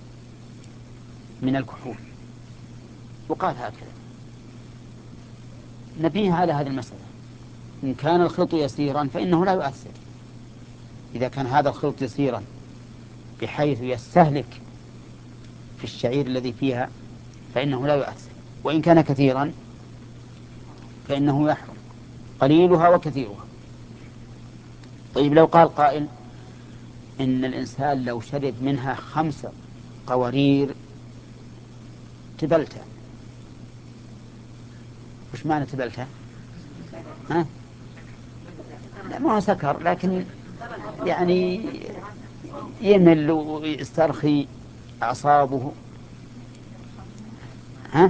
من الكحول، وقال هكذا نبيه على هذه المسألة، إن كان الخلط يسيرا فإنه لا يؤثر، إذا كان هذا الخلط يسيرا بحيث يستهلك في الشعير الذي فيها فإنه لا يؤثر، وإن كان كثيرا فإنه يحرم قليلها وكثيرها. طيب لو قال قائل إن الإنسان لو شرب منها خمسة قوارير تبلته، وش معنى تبلته؟ ها؟ لا ما هو سكر، لكن يعني يمل ويسترخي أعصابه. ها؟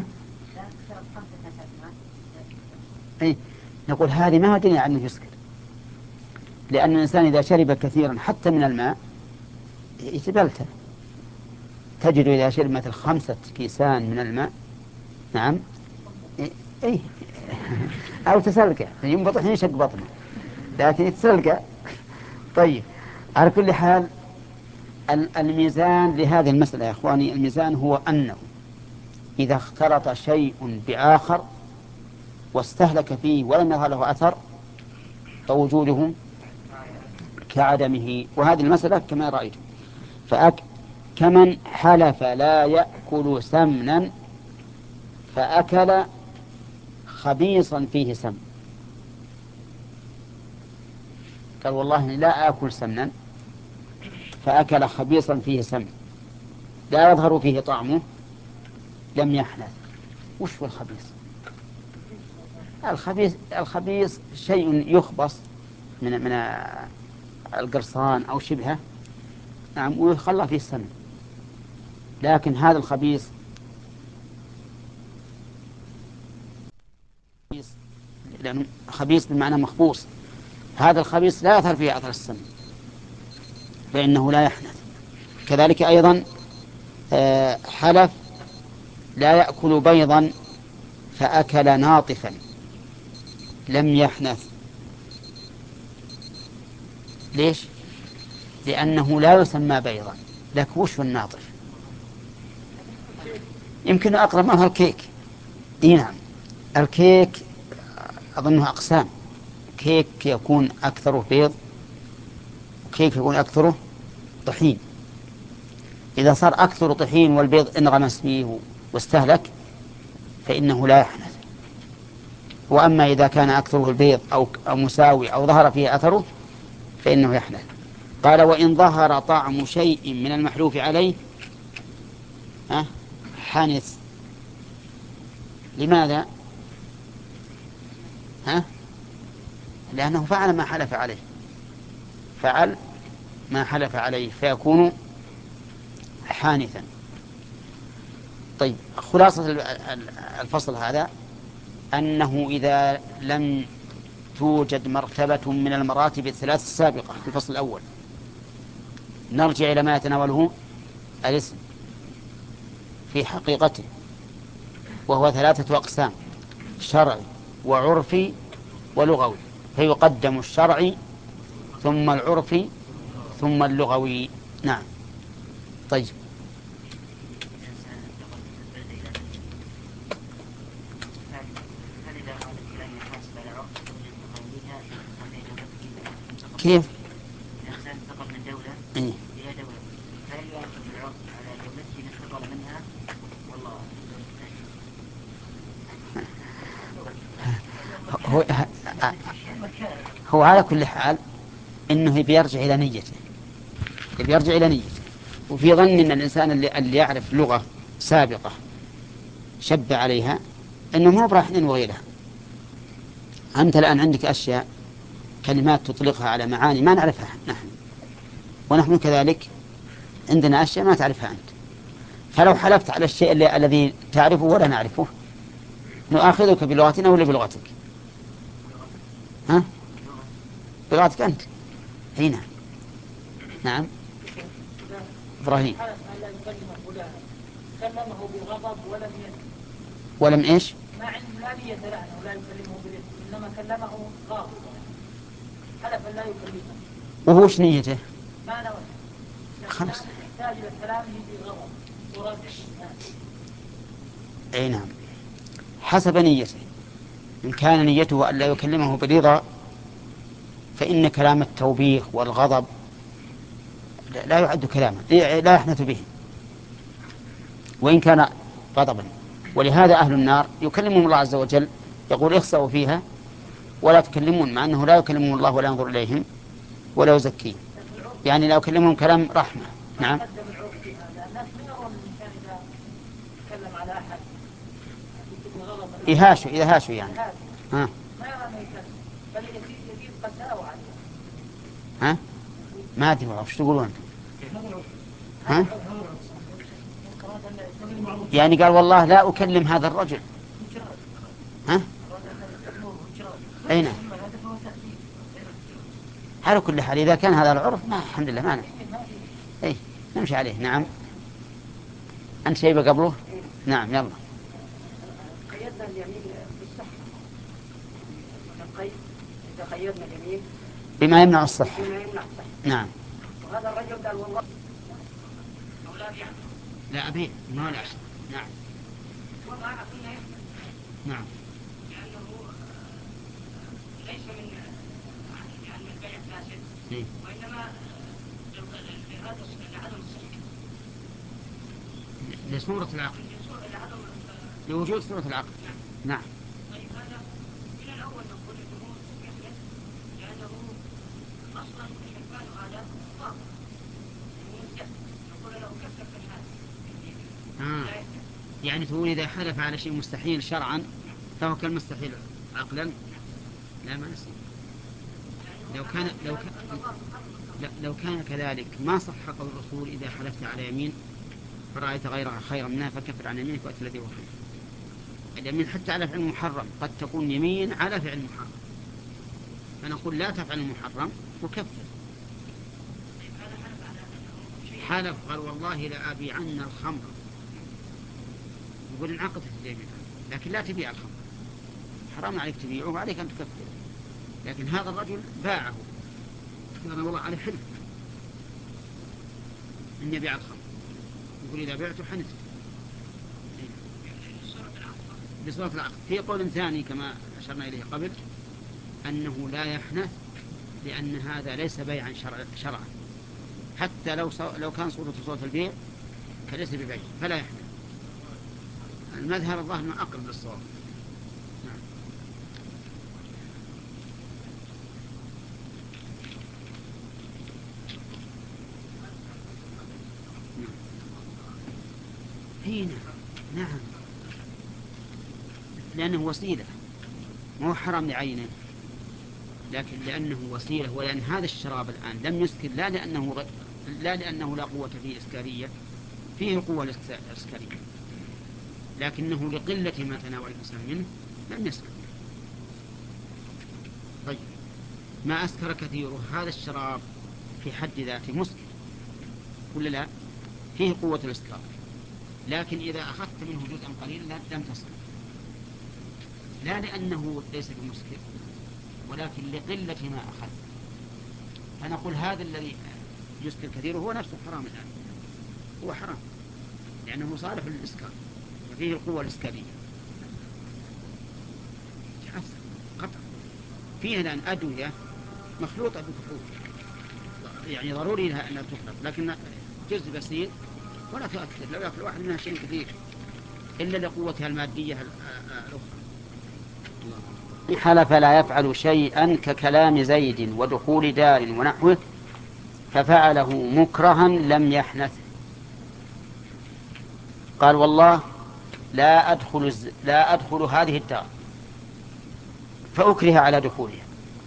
إيه؟ نقول هذه ما هو دليل على أنه يسكر، لأن الإنسان إذا شرب كثيرا حتى من الماء يتبلته، تجد إذا شرب مثل خمسة كيسان من الماء نعم إيه أو تسلقه ينبطح ينشق بطنه لكن يتسلقه. طيب على كل حال الميزان لهذه المسألة يا إخواني، الميزان هو أنه إذا اختلط شيء بآخر واستهلك فيه ولم يظهر له أثر فوجوده كعدمه. وهذه المسألة كما رأيت. فأك كمن حلف لا يأكل سمنا فأكل خبيصا فيه سمن، قال والله لا آكل سمنا فأكل خبيصا فيه سمن لا يظهر فيه طعمه، لم يحنث. وش هو الخبيص؟ الخبيث الخبيث شيء يخبص من من القرصان أو شبهه، نعم، ويخلى فيه السمن. لكن هذا الخبيث لأنه خبيث بمعنى مخبوص، هذا الخبيث لا يظهر فيه أثر السمن فإنه لا يحنث. كذلك أيضا حلف لا يأكل بيضا فأكل ناطفا لم يحنث. ليش؟ لأنه لا يسمى بيضا. لك وش الناطف؟ يمكن أقرب منها الكيك. إيه نعم، الكيك أظنه أقسام، كيك يكون أكثره بيض وكيك يكون أكثره طحين. إذا صار أكثر طحين والبيض انغمس فيه واستهلك فإنه لا يحنث. وأما إذا كان أكثره البيض أو مساوي أو ظهر فيه أثره فإنه يحنث. قال وإن ظهر طعم شيء من المحلوف عليه حنث. لماذا؟ ها؟ لأنه فعل ما حلف عليه، فعل ما حلف عليه فيكون حانثا. طيب، خلاصة الفصل هذا أنه إذا لم توجد مرتبة من المراتب الثلاث السابقة في الفصل الأول نرجع إلى ما يتناوله الاسم في حقيقته، وهو ثلاثة أقسام: شرعي وعرفي ولغوي، فيقدم الشرعي ثم العرفي ثم اللغوي. نعم. طيب، كيف؟ الإنسان انتقل من دولة إيه؟ إلى دولة، هل يأخذ العرف على دولته انتقل منها؟ والله هو, هو على كل حال إنه بيرجع إلى نيته، بيرجع إلى نيته. وفي ظن أن الإنسان اللي, اللي يعرف لغة سابقة شب عليها إنه ما براح ينوي لها. أنت الآن عندك أشياء كلمات تطلقها على معاني ما نعرفها نحن، ونحن كذلك عندنا أشياء ما تعرفها أنت. فلو حلفت على الشيء اللي الذي تعرفه ولا نعرفه نؤاخذك بلغتنا ولا بلغتك؟ ها؟ بلغتك أنت. هنا. نعم. إبراهيم. كلمه بغضب ولم يزل. ولم إيش؟ ما عنده لا نية له أنه لا يكلمه بالاسم، إنما كلمه غاضب، حلف لا يكلمه. وهو وش نيته؟ ما نوى. خمس. يحتاج إلى الكلام بغضب ورد. أي نعم، حسب نيته. إن كان نيته أن لا يكلمه برضا فإن كلام التوبيخ والغضب لا يعد كلاما، لا يحنث به وإن كان غضبا. ولهذا أهل النار يكلمهم الله عز وجل يقول اخسأوا فيها ولا تكلمون، مع أنه لا يكلمهم الله ولا ينظر إليهم ولا يزكيهم، يعني لا يكلمهم كلام رحمة. نعم. إهاشوا إذا هاشوا يعني. ها. ها؟ ما أدري والله وش تقولون؟ ها؟ يعني قال والله لا أكلم هذا الرجل. ها؟ أين؟ على كل حال إذا كان هذا العرف ما الحمد لله ما نحن. أي نمشي عليه. نعم. أنت شيء قبله؟ نعم يلا. قيدنا اليمين بالصحة. إذا قيدنا اليمين بما يمنع الصحة. بما يمنع الصحة. نعم. وهذا الرجل قال والله لا أبي ما لا. نعم. نعم. لأنه من يعني من البيع فاسد وإنما لعدم الصحة لصورة العقد لوجود صورة العقد. نعم. طيب هذا من الأول نقول إنه يحدث لأنه أصلا الحلفان هذا باطل نقول له كفر في الحال. آه. يعني تقول إذا حلف على شيء مستحيل شرعا فهو كالمستحيل عقلا. لا ما نسي. لو كان لو كان لو كان كذلك ما صح قول الرسول إذا حلفت على يمين فرأيت غيرها خيرا منها فكفر عن يمينك وأت الذي هو خير. اليمين حتى على فعل محرم قد تكون يمين على فعل محرم فنقول لا تفعل المحرم وكفر. حلف قال والله لا أبيعن الخمر يقول انعقدت اليمين لكن لا تبيع الخمر حرام عليك تبيعه وعليك أن تكفر. لكن هذا الرجل باعه قال والله على حلف أن يبيع الخمر يقول إذا بعته حنث بصورة العقد. في قول ثاني كما أشرنا إليه قبل أنه لا يحنث لأن هذا ليس بيعا شرعا حتى لو لو كان صورة صورة البيع فليس ببيع فلا يحنث. المذهب الظاهر ما أقرب للصواب. نعم. هنا نعم لأنه وسيلة مو حرام لعينه لكن لأنه وسيلة ولأن هذا الشراب الآن لم يسكر لا لأنه غ... لا لأنه لا قوة فيه إسكارية فيه قوة إسكارية لكنه لقلة ما تناول الإنسان منه لم يسكر. طيب ما أسكر كثيره هذا الشراب في حد ذاته مسكر ولا لا فيه قوة الإسكار لكن إذا أخذت منه جزءا قليلا لم تسكر لا لأنه ليس بمسكر ولكن لقلة ما أخذ. فنقول هذا الذي يسكر كثيره هو نفسه حرام الآن هو حرام لأنه صالح للإسكار وفيه القوة الإسكارية. قطع فيه الآن أدوية مخلوطة بكحول يعني ضروري لها أنها تخلط لكن جزء بسيط ولا تؤثر لو يأكل واحد منها شيء كثير إلا لقوتها المادية الأخرى. حلف لا يفعل شيئا ككلام زيد ودخول دار ونحوه ففعله مكرها لم يحنث. قال والله لا أدخل, الز... لا أدخل هذه الدار فأكره على دخولها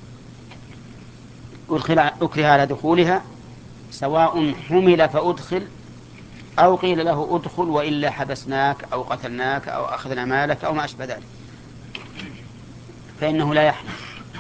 أكره على دخولها سواء حمل فأدخل أو قيل له أدخل وإلا حبسناك أو قتلناك أو أخذنا مالك أو ما أشبه ذلك فإنه لا يحنث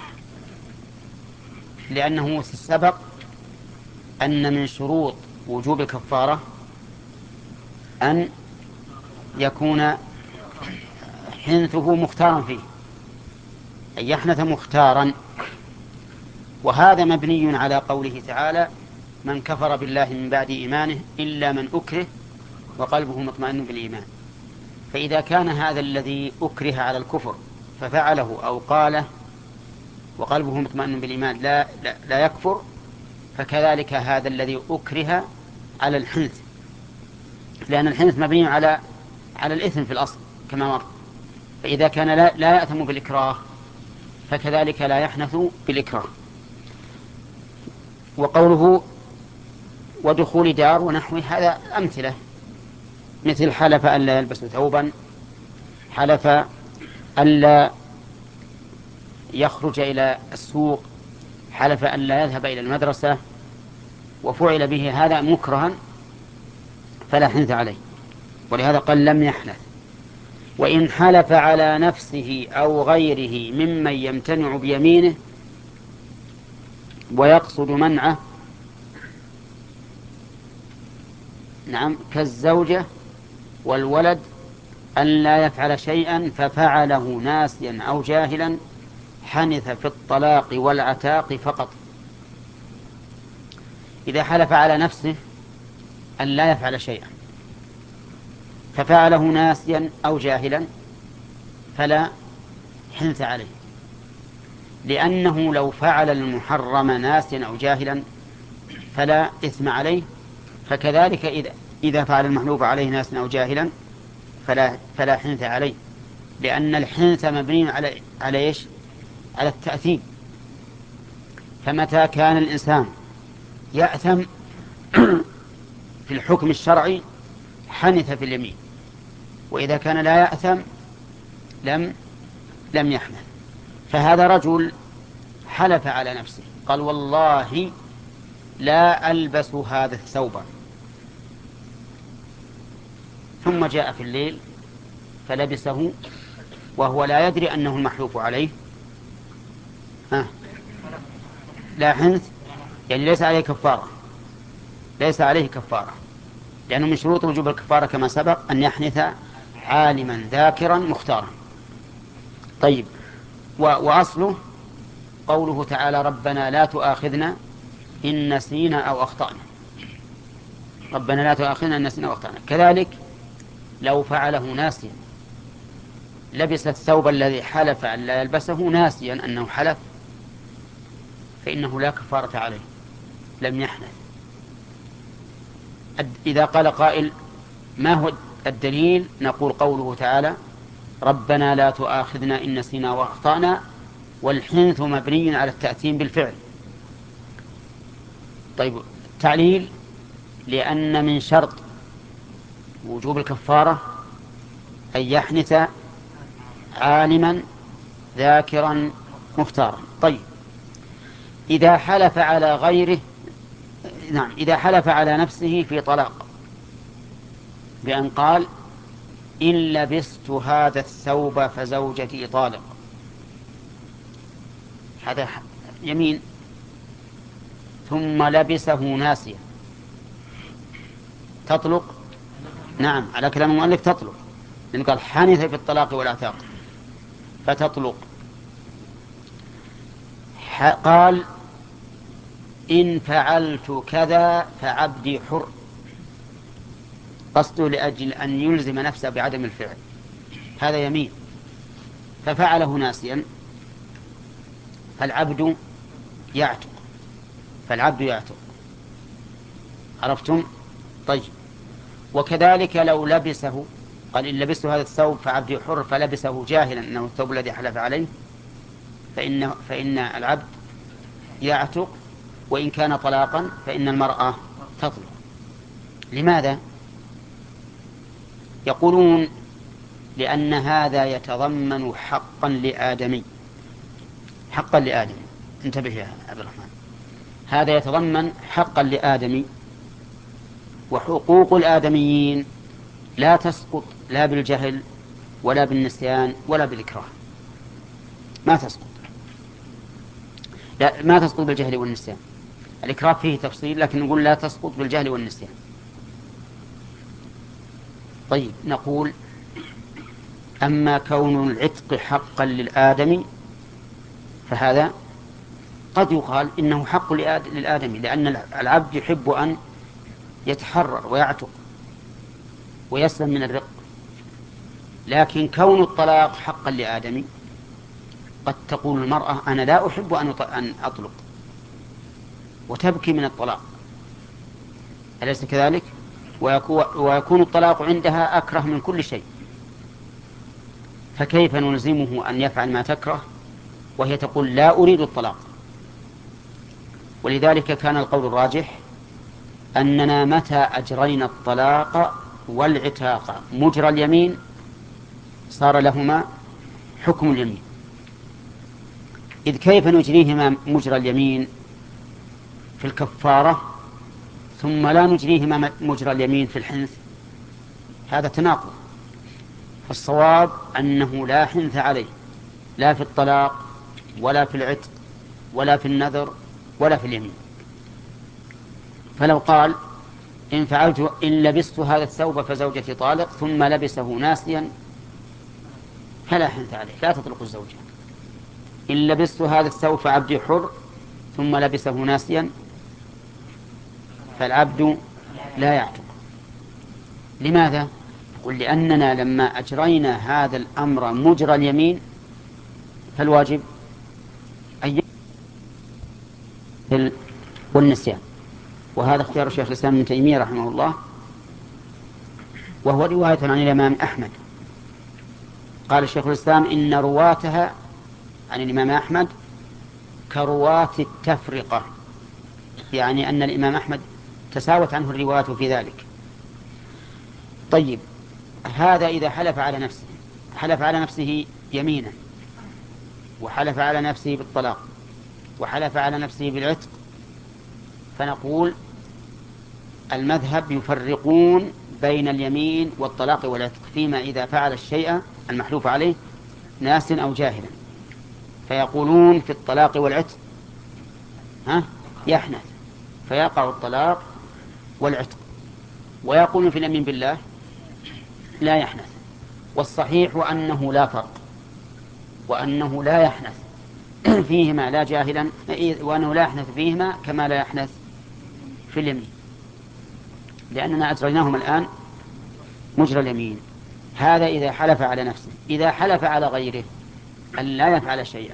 لأنه سبق أن من شروط وجوب الكفارة أن يكون حنثه مختارا فيه أن يحنث مختارا وهذا مبني على قوله تعالى من كفر بالله من بعد إيمانه إلا من أكره وقلبه مطمئن بالإيمان. فإذا كان هذا الذي أكره على الكفر ففعله أو قاله وقلبه مطمئن بالإيمان لا, لا, لا يكفر فكذلك هذا الذي أكره على الحنث لأن الحنث مبني على على الإثم في الأصل كما مر. فإذا كان لا, لا يأثم بالإكراه فكذلك لا يحنث بالإكراه. وقوله ودخول دار ونحوه هذا أمثلة مثل حلف ألا يلبس ثوبا حلف ألا يخرج إلى السوق حلف ألا يذهب إلى المدرسة وفعل به هذا مكرها فلا حنث عليه ولهذا قال لم يحنث. وإن حلف على نفسه أو غيره ممن يمتنع بيمينه ويقصد منعه نعم كالزوجة والولد أن لا يفعل شيئا ففعله ناسيا أو جاهلا حنث في الطلاق والعتاق فقط. إذا حلف على نفسه أن لا يفعل شيئا ففعله ناسيا أو جاهلا فلا حنث عليه. لأنه لو فعل المحرم ناسيا أو جاهلا فلا إثم عليه، فكذلك إذا إذا فعل المحلوف عليه ناسيا أو جاهلا فلا فلا حنث عليه، لأن الحنث مبني على على إيش؟ على التأثيم. فمتى كان الإنسان يأثم في الحكم الشرعي حنث في اليمين، وإذا كان لا يأثم لم لم يحنث. فهذا رجل حلف على نفسه قال والله لا ألبس هذا الثوب، ثم جاء في الليل فلبسه وهو لا يدري أنه المحلوف عليه، ها لا حنث، يعني ليس عليه كفارة، ليس عليه كفارة، لأنه من شروط وجوب الكفارة كما سبق أن يحنث عالما ذاكرا مختارا. طيب، وأصله قوله تعالى ربنا لا تؤاخذنا إن نسينا أو أخطأنا، ربنا لا تؤاخذنا إن نسينا أو أخطأنا. كذلك لو فعله ناسيا، لبس الثوب الذي حلف أن لا يلبسه ناسيا أنه حلف، فإنه لا كفارة عليه، لم يحنث. إذا قال قائل ما هو الدليل؟ نقول قوله تعالى ربنا لا تؤاخذنا إن نسينا وأخطأنا، والحنث مبني على التأثيم بالفعل. طيب، التعليل لأن من شرط وجوب الكفارة أن يحنث عالما ذاكرا مختارا. طيب، إذا حلف على غيره، نعم إذا حلف على نفسه في طلاق بأن قال إن لبست هذا الثوب فزوجتي طالق، هذا يمين، ثم لبسه ناسيا، تطلق؟ نعم، على كلام المؤلف تطلق، لأنه قال حنث في الطلاق والعتاق فتطلق. قال إن فعلت كذا فعبدي حر، قصده لأجل أن يلزم نفسه بعدم الفعل، هذا يمين، ففعله ناسيا فالعبد يعتق، فالعبد يعتق، عرفتم؟ طيب، وكذلك لو لبسه، قال إن لبست هذا الثوب فعبدي حر، فلبسه جاهلا أنه الثوب الذي حلف عليه، فإن, فإن العبد يعتق، وإن كان طلاقا فإن المرأة تطلق. لماذا؟ يقولون لأن هذا يتضمن حقا لآدمي، حقا لآدمي، انتبه يا عبد الرحمن، هذا يتضمن حقا لآدمي، وحقوق الآدميين لا تسقط لا بالجهل ولا بالنسيان ولا بالإكراه، ما تسقط، لا ما تسقط بالجهل والنسيان، الإكراه فيه تفصيل، لكن نقول لا تسقط بالجهل والنسيان. طيب، نقول أما كون العتق حقا للآدمي فهذا قد يقال إنه حق للآدمي، لأن العبد يحب أن يتحرر ويعتق ويسلم من الرق، لكن كون الطلاق حقا لآدمي قد تقول المرأة أنا لا أحب أن أطلق وتبكي من الطلاق، أليس كذلك؟ ويكون الطلاق عندها أكره من كل شيء، فكيف نلزمه أن يفعل ما تكره وهي تقول لا أريد الطلاق؟ ولذلك كان القول الراجح أننا متى أجرينا الطلاق والعتاق مجرى اليمين صار لهما حكم اليمين. إذ كيف نجريهما مجرى اليمين في الكفارة ثم لا نجريهما مجرى اليمين في الحنث؟ هذا تناقض. فالصواب أنه لا حنث عليه، لا في الطلاق ولا في العتق ولا في النذر ولا في اليمين. فلو قال إن فعلت إن لبست هذا الثوب فزوجتي طالق ثم لبسه ناسيا فلا حنث عليه، لا تطلق الزوجة. إن لبست هذا الثوب فعبدي حر ثم لبسه ناسيا فالعبد لا يعتق. لماذا؟ قل لأننا لما أجرينا هذا الأمر مجرى اليمين فالواجب أي والنسيان. وهذا اختيار الشيخ الإسلام ابن تيمية رحمه الله، وهو رواية عن الإمام أحمد. قال الشيخ الإسلام إن رواتها عن الإمام أحمد كرواة التفرقة، يعني أن الإمام أحمد تساوت عنه الرواية في ذلك. طيب، هذا إذا حلف على نفسه، حلف على نفسه يمينا، وحلف على نفسه بالطلاق، وحلف على نفسه بالعتق، فنقول المذهب يفرقون بين اليمين والطلاق والعتق فيما إذا فعل الشيء المحلوف عليه ناس أو جاهلا، فيقولون في الطلاق والعتق ها يحنث فيقع الطلاق والعتق، ويقولون في اليمين بالله لا يحنث. والصحيح أنه لا فرق، وأنه لا يحنث فيهما لا جاهلا، وأنه لا يحنث فيهما كما لا يحنث في اليمين، لأننا أجريناهم الآن مجرى اليمين. هذا إذا حلف على نفسه. إذا حلف على غيره أن لا يفعل شيئا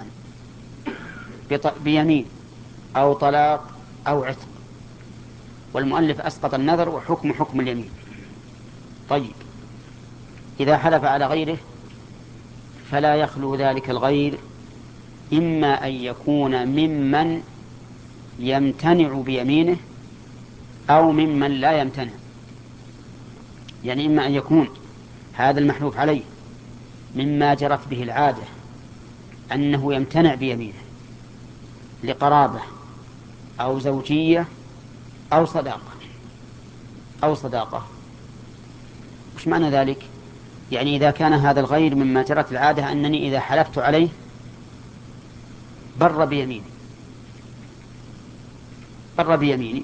بيمين أو طلاق أو عتق، والمؤلف أسقط النذر وحكم حكم اليمين. طيب، إذا حلف على غيره فلا يخلو ذلك الغير إما أن يكون ممن يمتنع بيمينه أو ممن لا يمتنع، يعني إما أن يكون هذا المحلوف عليه مما جرت به العادة أنه يمتنع بيمينه لقرابة أو زوجية أو صداقة أو صداقة. وش معنى ذلك؟ يعني إذا كان هذا الغير مما جرت العادة أنني إذا حلفت عليه بر بيميني بر بيميني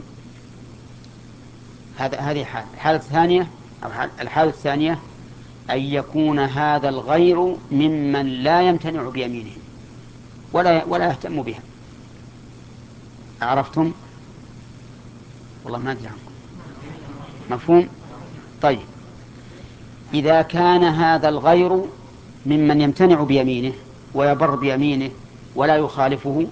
هذا هذه حال. الحالة الثانية أو الحالة الثانية أن يكون هذا الغير ممن لا يمتنع بيمينه ولا ولا يهتم بها. عرفتم؟ والله ما أدري عنكم. مفهوم؟ طيب، إذا كان هذا الغير ممن يمتنع بيمينه ويبر بيمينه ولا يخالفه،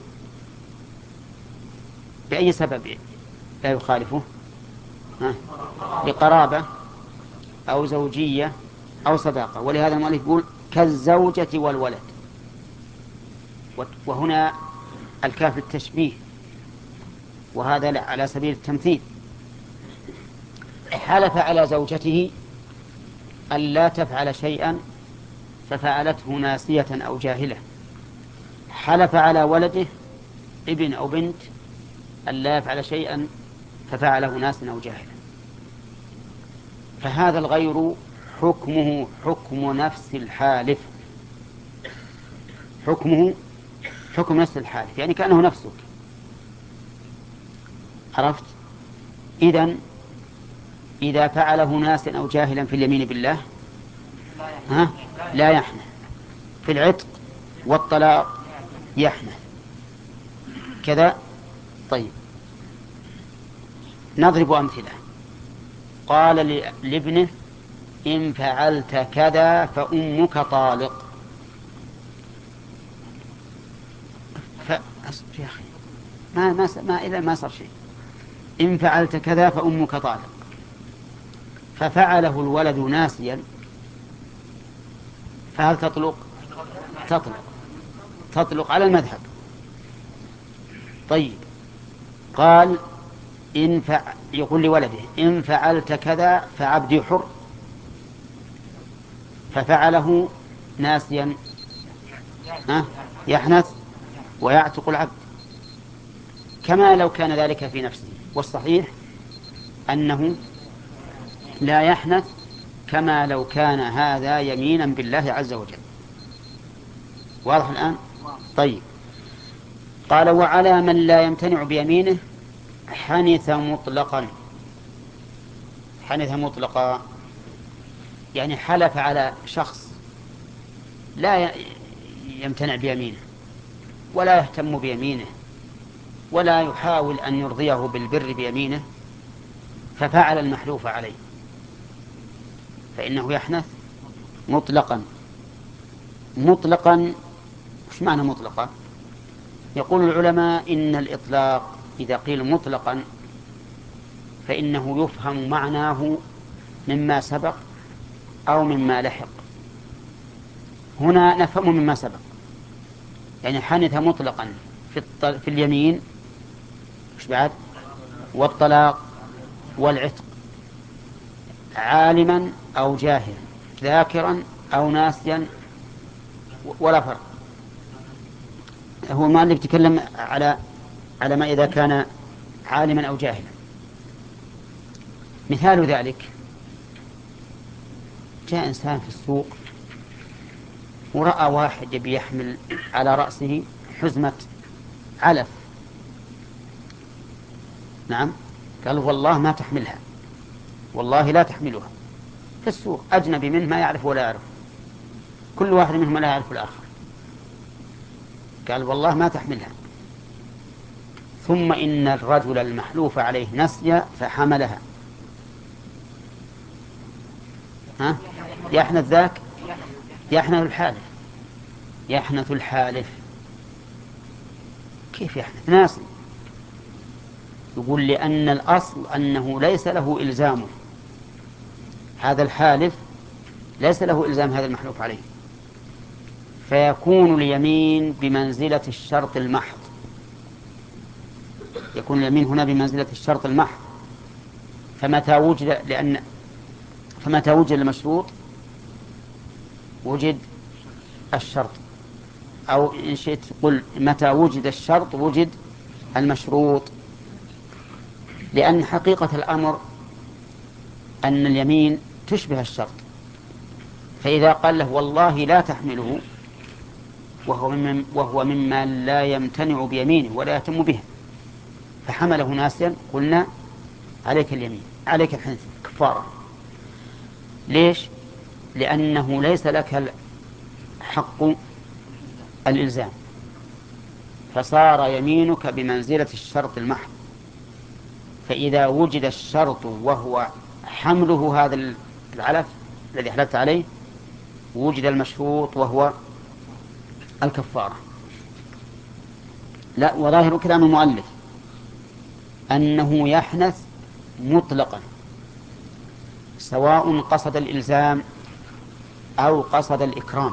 بأي سبب لا يخالفه؟ ها؟ لقرابة أو زوجية أو صداقة. ولهذا المؤلف يقول كالزوجة والولد، وهنا الكاف للتشبيه، وهذا على سبيل التمثيل. حلف على زوجته أن لا تفعل شيئا ففعلته ناسية أو جاهلة، حلف على ولده ابن أو بنت أن لا يفعل شيئا ففعله ناس أو جاهلة، فهذا الغير حكمه حكم نفس الحالف، حكمه حكم نفس الحالف، يعني كأنه نفسك. عرفت؟ إذن إذا فعله ناس أو جاهلا في اليمين بالله ها لا يحنث، في العتق والطلاق يحنث كذا. طيب، نضرب أمثلة. قال لابنه إن فعلت كذا فأمك طالق، ف... يا أخي ما ما ما إذا ما صار شيء. إن فعلت كذا فأمك طالق، ففعله الولد ناسيا، فهل تطلق؟ تطلق تطلق على المذهب. طيب، قال إن فع... يقول لولده إن فعلت كذا فعبدي حر، ففعله ناسيا ها يحنث ويعتق العبد كما لو كان ذلك في نفسه. والصحيح أنه لا يحنث كما لو كان هذا يمينا بالله عز وجل. واضح الآن؟ طيب، قال وعلى من لا يمتنع بيمينه حنث مطلقا. حنث مطلقا يعني حلف على شخص لا يمتنع بيمينه ولا يهتم بيمينه ولا يحاول أن يرضيه بالبر بيمينه، ففعل المحلوف عليه، فإنه يحنث مطلقا. مطلقا، وش معنى مطلقا؟ يقول العلماء إن الإطلاق إذا قيل مطلقا فإنه يفهم معناه مما سبق أو مما لحق. هنا نفهم مما سبق، يعني حنث مطلقا في, في اليمين مش بعد والطلاق والعتق، عالما أو جاهلا، ذاكرا أو ناسيا، ولا فرق. هو ما اللي بيتكلم على على ما إذا كان عالما أو جاهلا. مثال ذلك جاء إنسان في السوق ورأى واحد يبي يحمل على رأسه حزمة علف، نعم، قال والله ما تحملها، والله لا تحملها. في السوق أجنبي منه ما يعرف ولا يعرف، كل واحد منهم لا يعرف الآخر، قال والله ما تحملها. ثم إن الرجل المحلوف عليه نسي فحملها، ها؟ يحنث ذاك، يحنث الحالف، يحنث الحالف. كيف يحنث؟ ناسي. يقول لأن الأصل أنه ليس له إلزامه، هذا الحالف ليس له إلزام هذا المحلوف عليه، فيكون اليمين بمنزلة الشرط المحض، يكون اليمين هنا بمنزلة الشرط المحض. فمتى وجد لأن فمتى وجد المشروط وجد الشرط، أو إن شئت قل متى وجد الشرط وجد المشروط، لأن حقيقة الأمر أن اليمين تشبه الشرط. فإذا قال له والله لا تحمله وهو ممن وهو مما لا يمتنع بيمينه ولا يتم به فحمله ناسيا، قلنا عليك اليمين، عليك الحنث كفارة. ليش؟ لأنه ليس لك حق الإلزام، فصار يمينك بمنزلة الشرط المحض. فإذا وجد الشرط وهو حمله هذا العلف الذي حلفت عليه، وجد المشروط وهو الكفارة. لا، وظاهر كلام المؤلف أنه يحنث مطلقا سواء قصد الإلزام أو قصد الإكرام.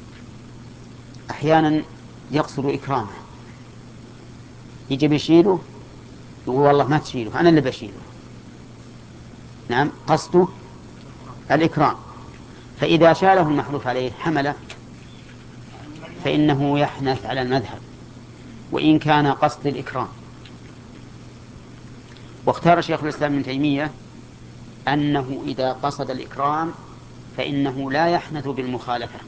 أحيانا يقصد إكرامه، يجي بيشيله يقول والله ما تشيله أنا اللي بشيله، نعم، قصده الإكرام. فإذا شاله المحلوف عليه حمله فإنه يحنث على المذهب وإن كان قصد الإكرام. واختار شيخ الإسلام ابن تيمية أنه إذا قصد الإكرام فإنه لا يحنث بالمخالفة،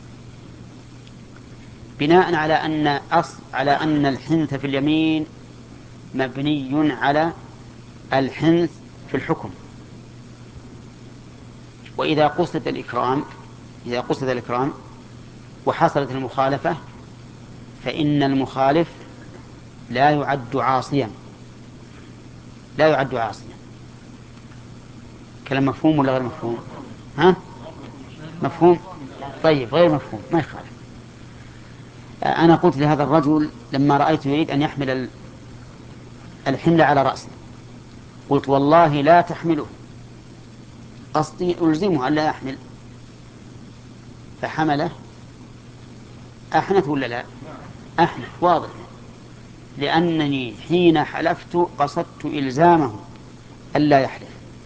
بناء على أن أصل على أن الحنث في اليمين مبني على الحنث في الحكم. وإذا قصد الإكرام إذا قصد الإكرام وحصلت المخالفة فإن المخالف لا يعد عاصيا، لا يعد عاصيا. كلام مفهوم ولا غير مفهوم؟ ها؟ مفهوم؟ طيب، غير مفهوم ما يخالف. أنا قلت لهذا الرجل لما رأيته يريد أن يحمل الحمل على رأسه، قلت والله لا تحمله، قصدي ألزمه أن لا يحمل، فحمله. أحنث ولا لا؟ أحنث، واضح، لأنني حين حلفت قصدت إلزامه ألا يحلف.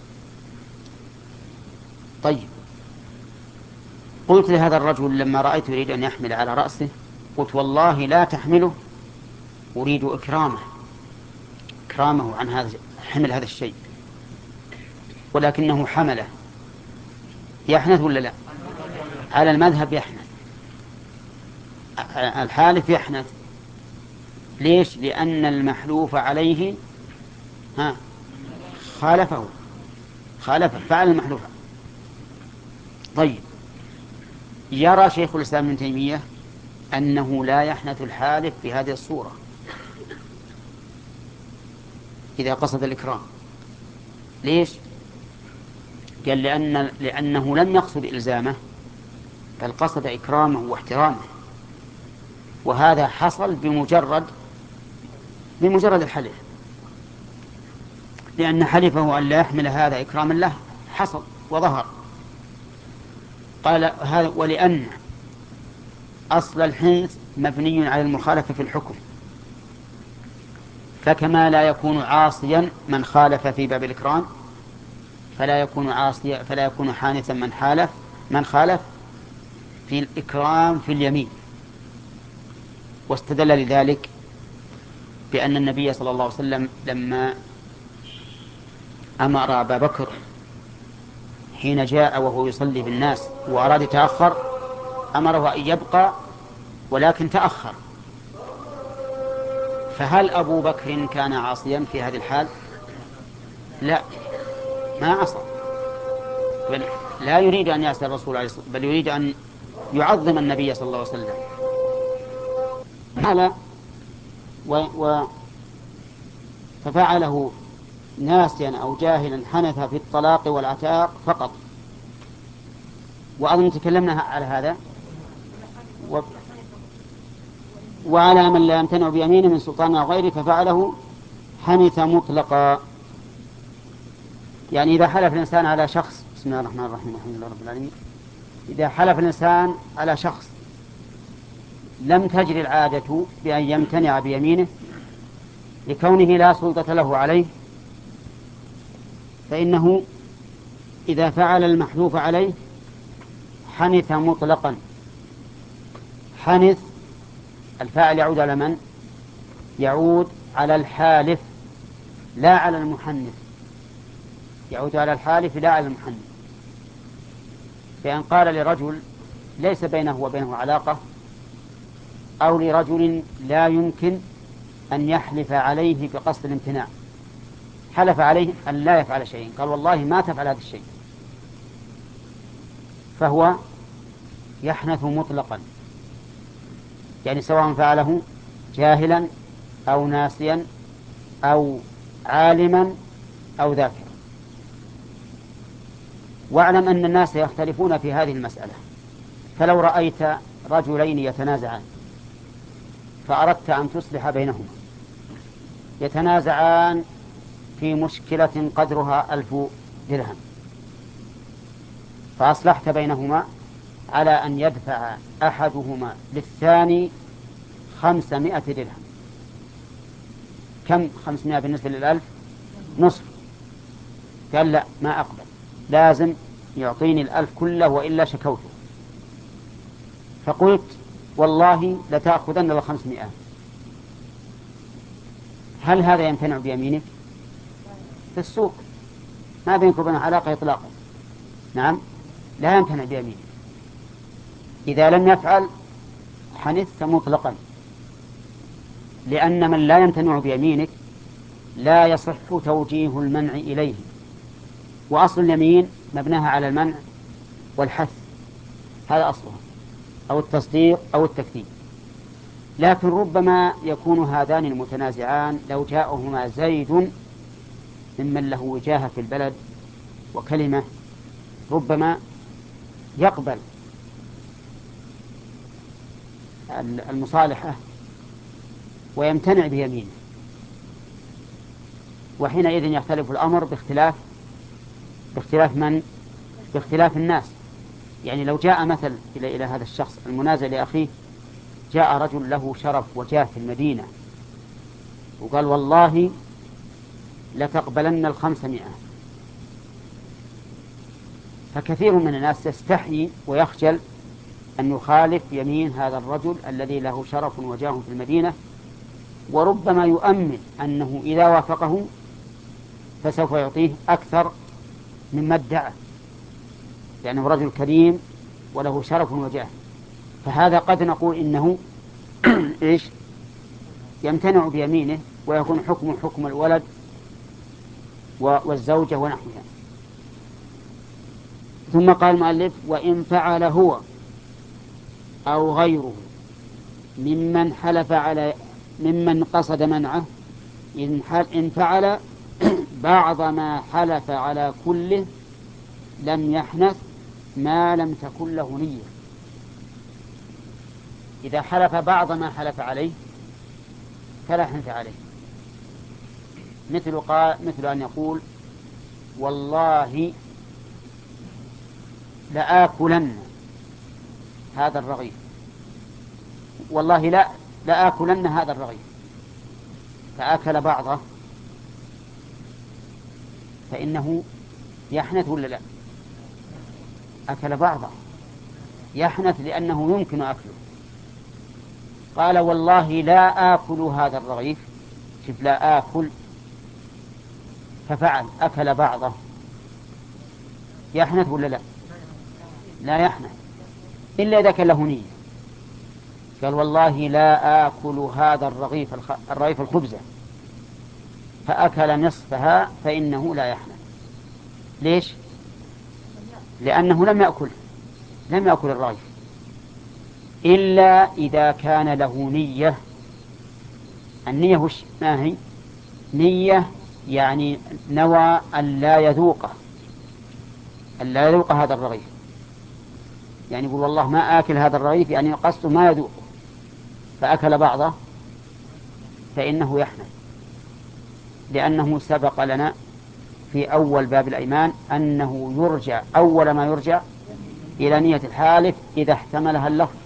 طيب، قلت لهذا الرجل لما رأيته يريد أن يحمل على رأسه، قلت والله لا تحمله، أريد إكرامه إكرامه عن هذا حمل هذا الشيء، ولكنه حمله. يحنث ولا لا؟ على المذهب يحنث، الحالف يحنث. ليش؟ لأن المحلوف عليه ها خالفه خالفه فعل المحلوف. طيب، يرى شيخ الإسلام ابن تيمية أنه لا يحنث الحالف في هذه الصورة إذا قصد الإكرام. ليش؟ قال لأن لأنه لم يقصد إلزامه بل قصد إكرامه واحترامه، وهذا حصل بمجرد بمجرد الحلف، لأن حلفه أن لا يحمل هذا إكراما له حصل وظهر. قال هذا ولأن أصل الحنث مبني على المخالفة في الحكم، فكما لا يكون عاصيا من خالف في باب الإكرام فلا يكون عاصيا فلا يكون حانثا من حالف من خالف في الإكرام في اليمين. واستدل لذلك بأن النبي صلى الله عليه وسلم لما أمر أبا بكر حين جاء وهو يصلي بالناس وأراد يتأخر أمره أن يبقى ولكن تأخر، فهل أبو بكر كان عاصيا في هذه الحال؟ لا، ما عصى، بل لا يريد أن يعصي الرسول عليه الصلاة والسلام، بل يريد أن يعظم النبي صلى الله عليه وسلم. فعل و... و... ففعله ناسيا أو جاهلا حنث في الطلاق والعتاق فقط. وأظن تكلمنا على هذا. و... وعلى من لا يمتنع بيمينه من سلطان أو غيره ففعله حنث مطلقا. يعني إذا حلف الإنسان على شخص، بسم الله الرحمن الرحيم الحمد لله رب العالمين، إذا حلف الإنسان على شخص لم تجري العادة بأن يمتنع بيمينه لكونه لا سلطة له عليه، فإنه إذا فعل المحلوف عليه حنث مطلقا. حنث الفاعل يعود على من؟ يعود على الحالف لا على المحنث، يعود على الحالف لا على المحنث. بأن قال لرجل ليس بينه وبينه علاقة، أو لرجل لا يمكن أن يحلف عليه بقصد الامتناع، حلف عليه أن لا يفعل شيء، قال والله ما تفعل هذا الشيء، فهو يحنث مطلقا، يعني سواء فعله جاهلا أو ناسيا أو عالما أو ذاكرا. واعلم أن الناس يختلفون في هذه المسألة، فلو رأيت رجلين يتنازعان فأردت أن تصلح بينهما، يتنازعان في مشكلة قدرها ألف درهم، فأصلحت بينهما على أن يدفع أحدهما للثاني خمسمائة درهم. كم خمسمائة بالنسبة للألف؟ نصف. قال لا، ما أقبل، لازم يعطيني الألف كله وإلا شكوته. فقلت والله لتأخذن الخمسمائة. هل هذا يمتنع بيمينك؟ في السوق ما بينك وبين علاقة إطلاقا، نعم لا يمتنع بيمينك. إذا لم يفعل حنثت مطلقا، لأن من لا يمتنع بيمينك لا يصح توجيه المنع إليه، وأصل اليمين مبناها على المنع والحث، هذا أصلها، أو التصديق أو التكذيب. لكن ربما يكون هذان المتنازعان لو جاءهما زيد ممن له وجاهة في البلد وكلمة ربما يقبل المصالحة ويمتنع بيمينه، وحينئذ يختلف الأمر باختلاف باختلاف من؟ باختلاف الناس. يعني لو جاء مثل إلى إلى هذا الشخص المنازع لأخيه، جاء رجل له شرف وجاه في المدينة وقال والله لتقبلن الخمسمائة، فكثير من الناس يستحي ويخجل أن يخالف يمين هذا الرجل الذي له شرف وجاه في المدينة، وربما يؤمن أنه إذا وافقه فسوف يعطيه أكثر مما ادعى، لأنه رجل كريم وله شرف وجاه. فهذا قد نقول إنه إيش يمتنع بيمينه ويكون حكم حكم الولد والزوجة ونحوها. ثم قال المؤلف وإن فعل هو أو غيره ممن حلف على ممن قصد منعه، إن فعل بعض ما حلف على كله لم يحنث ما لم تكن له نية. إذا حلف بعض ما حلف عليه فلا حنث عليه، مثل, قال مثل أن يقول والله لآكلن هذا الرغيف، والله لا لآكلن هذا الرغيف، فأكل بعضه، فإنه يحنث ولا لا؟ أكل بعضه يحنث لأنه يمكن أكله. قال والله لا آكل هذا الرغيف، شوف لا آكل، ففعل أكل بعضه، يحنث ولا لا؟ لا يحنث إلا إذا كان له نية. قال والله لا آكل هذا الرغيف الخ... الرغيف الخبزة، فأكل نصفها، فإنه لا يحنث. ليش؟ لأنه لم يأكل لم يأكل الرغيف، إلا إذا كان له نية. النية وش ما هي؟ نية يعني نوى أن لا يذوقه أن لا يذوق هذا الرغيف، يعني يقول والله ما آكل هذا الرغيف، يعني قصده ما يذوق، فأكل بعضه، فإنه يحنث، لأنه سبق لنا في أول باب الأيمان أنه يرجع أول ما يرجع إلى نية الحالف إذا احتملها اللفظ،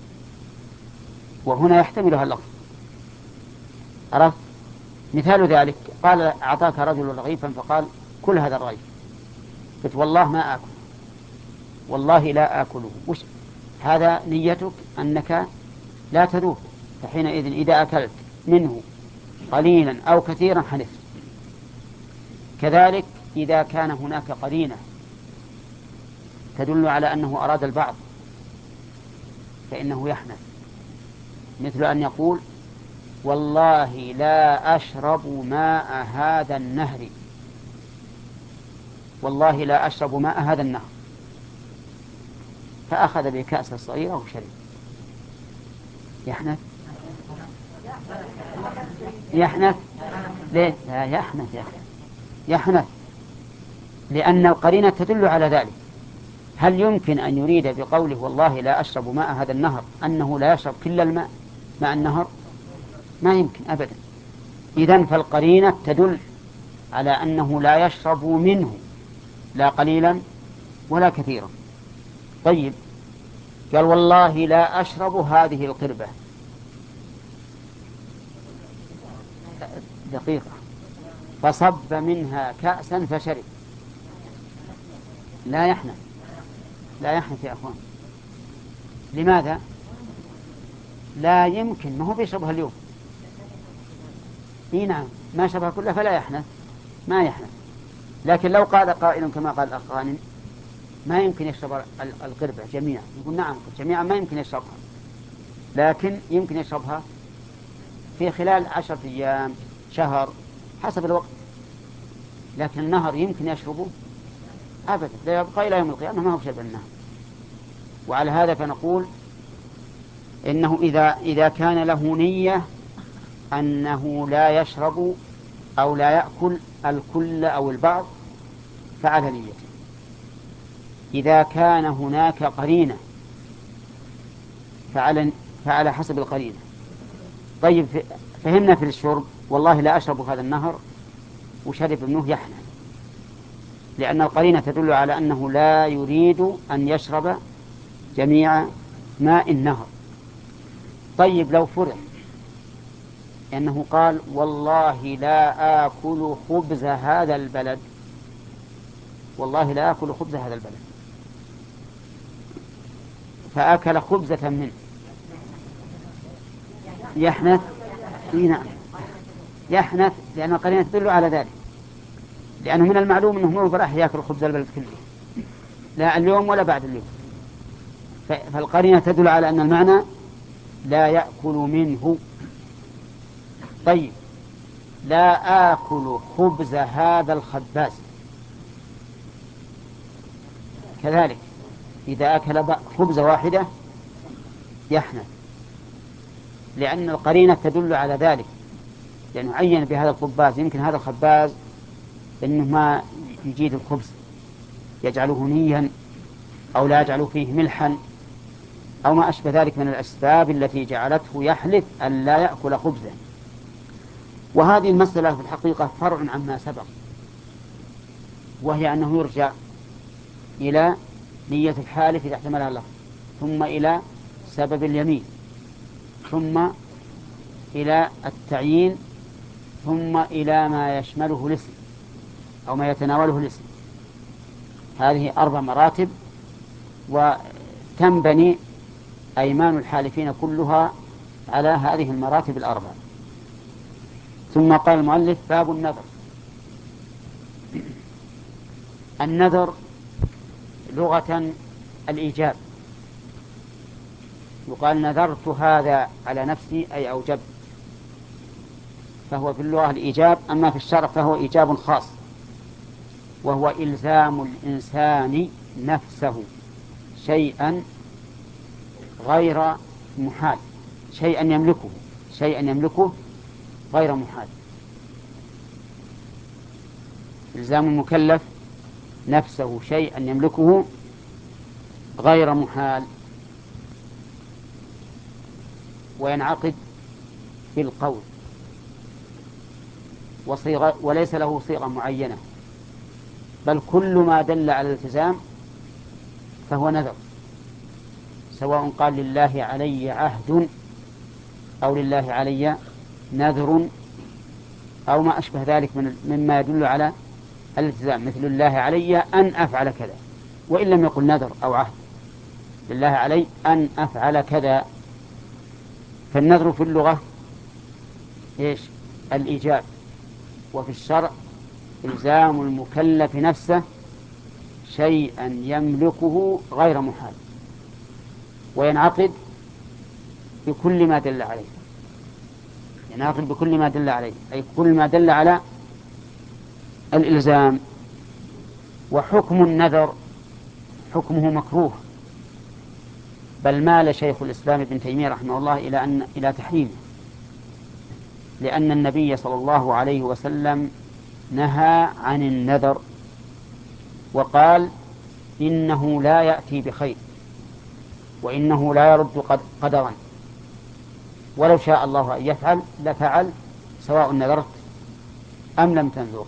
وهنا يحتملها اللفظ. عرفت؟ مثال ذلك قال أعطاك رجل رغيفا فقال كل هذا الرغيف، قلت والله ما آكل، والله لا آكله، وش هذا؟ نيتك أنك لا تذوق، فحينئذ إذا أكلت منه قليلا أو كثيرا حنث. كذلك إذا كان هناك قرينة تدل على أنه أراد البعض فإنه يحنث، مثل أن يقول والله لا أشرب ماء هذا النهر، والله لا أشرب ماء هذا النهر، فأخذ بكأس صغيرة وشرب، يحنث يحنث ليه؟ لا يحنث يحنث يحنث لأن القرينة تدل على ذلك. هل يمكن أن يريد بقوله والله لا أشرب ماء هذا النهر أنه لا يشرب كل الماء ماء النهر؟ ما يمكن أبدا. إذن فالقرينة تدل على أنه لا يشرب منه لا قليلا ولا كثيرا. طيب قال والله لا أشرب هذه القربة، دقيقة، فصب منها كأسا فشرب، لا يحنث لا يحنث يا أخوان. لماذا؟ لا يمكن، ما هو بيشربها اليوم. إيه نعم، ما شربها كلها فلا يحنث، ما يحنث. لكن لو قال قائل كما قال الأخ غانم ما يمكن يشرب القربة جميعا، يقول نعم جميعا ما يمكن يشربها، لكن يمكن يشربها في خلال عشرة أيام شهر حسب الوقت، لكن النهر يمكن يشربه أبدا، لا يبقى إلى يوم القيامة ما هو شرب النهر. وعلى هذا فنقول إنه إذا, إذا كان له نية أنه لا يشرب أو لا يأكل الكل أو البعض فعلى نيته. إذا كان هناك قرينة فعلى, فعلى حسب القرينة. طيب فهمنا في الشرب والله لا أشرب هذا النهر وشرب منه يحنث، لأن القرينة تدل على أنه لا يريد أن يشرب جميع ماء النهر. طيب لو فرض أنه قال والله لا آكل خبز هذا البلد، والله لا آكل خبز هذا البلد، فأكل خبزة منه، يحنث؟ نعم يحنث، لأن القرينة تدل على ذلك، لأنه من المعلوم أنه مو براح يأكل خبز البلد كله لا اليوم ولا بعد اليوم، فالقرينة تدل على أن المعنى لا يأكل منه. طيب لا آكل خبز هذا الخباز، كذلك إذا أكل خبز واحدة يحنث، لأن القرينة تدل على ذلك، لأنه عين بهذا الخباز، يمكن هذا الخباز إنه ما يجيد الخبز يجعله نيا أو لا يجعل فيه ملحا أو ما أشبه ذلك من الأسباب التي جعلته يحلف أن لا يأكل خبزا. وهذه المسألة في الحقيقة فرع عما سبق، وهي أنه يرجع إلى نية الحالف إذا احتملها اللفظ، ثم إلى سبب اليمين، ثم إلى التعيين، ثم إلى ما يشمله الاسم أو ما يتناوله الاسم. هذه أربع مراتب، وتنبني أيمان الحالفين كلها على هذه المراتب الأربع. ثم قال المؤلف: باب النذر. النذر لغة الإيجاب، يقال نذرت هذا على نفسي أي أوجبت، فهو في اللغة الإيجاب. أما في الشرع فهو إيجاب خاص، وهو إلزام الإنسان نفسه شيئا غير محال، شيئا يملكه شيئا يملكه غير محال. إلزام المكلف نفسه شيئا يملكه غير محال، وينعقد في القول وصيغة، وليس له صيغة معينة، بل كل ما دل على الالتزام فهو نذر، سواء قال لله علي عهد أو لله علي نذر أو ما أشبه ذلك من مما يدل على الالتزام، مثل الله علي أن أفعل كذا، وإن لم يقل نذر أو عهد، لله علي أن أفعل كذا. فالنذر في اللغة إيش؟ الإيجاب، وفي الشرع إلزام المكلف نفسه شيئا يملكه غير محال، وينعقد بكل ما دل عليه، ينعقد بكل ما دل عليه أي كل ما دل على الإلزام. وحكم النذر حكمه مكروه، بل مال شيخ الإسلام ابن تيمية رحمه الله إلى أن إلى تحريمه، لأن النبي صلى الله عليه وسلم نهى عن النذر وقال: إنه لا يأتي بخير، وإنه لا يرد قدرا، ولو شاء الله أن يفعل لفعل، سواء نذرت أم لم تنذر.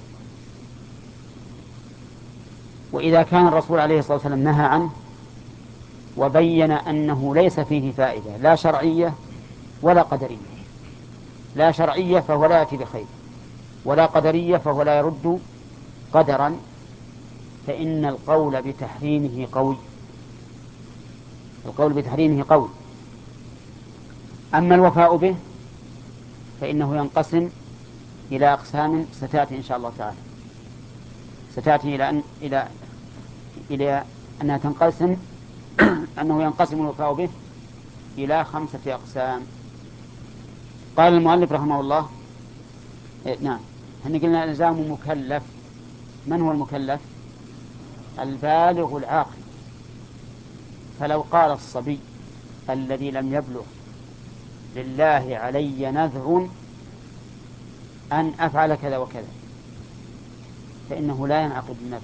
وإذا كان الرسول عليه الصلاة والسلام نهى عنه وبين أنه ليس فيه فائدة لا شرعية ولا قدرية، لا شرعية فهو لا يأتي بخير، ولا قدرية فهو لا يرد قدرا، فإن القول بتحريمه قوي، القول بتحريمه قوي. أما الوفاء به فإنه ينقسم إلى أقسام ستأتي إن شاء الله تعالى، ستأتي إلى أن إلى إلى أنها تنقسم أنه ينقسم الوفاء به إلى خمسة أقسام. قال المؤلف رحمه الله: إيه نعم، احنا قلنا إلزام مكلف. من هو المكلف؟ البالغ العاقل. فلو قال الصبي الذي لم يبلغ: لله علي نذر أن أفعل كذا وكذا، فإنه لا ينعقد النذر،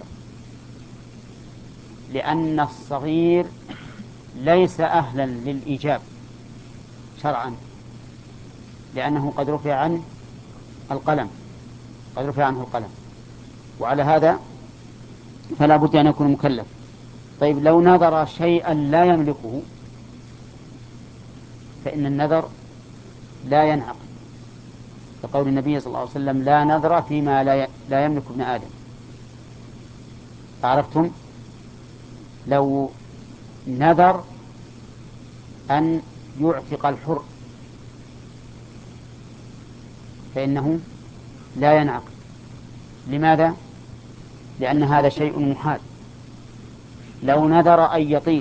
لأن الصغير ليس أهلا للإيجاب شرعا، لأنه قد رفع عنه القلم قد رفع عنه القلم وعلى هذا فلا بد أن يكون مكلف. طيب لو نذر شيئا لا يملكه فإن النذر لا ينعقد، كقول النبي صلى الله عليه وسلم: لا نذر فيما لا يملك ابن آدم. عرفتم؟ لو نذر أن يعتق الحر فإنه لا ينعقد. لماذا؟ لأن هذا شيء محال. لو نذر أن يطير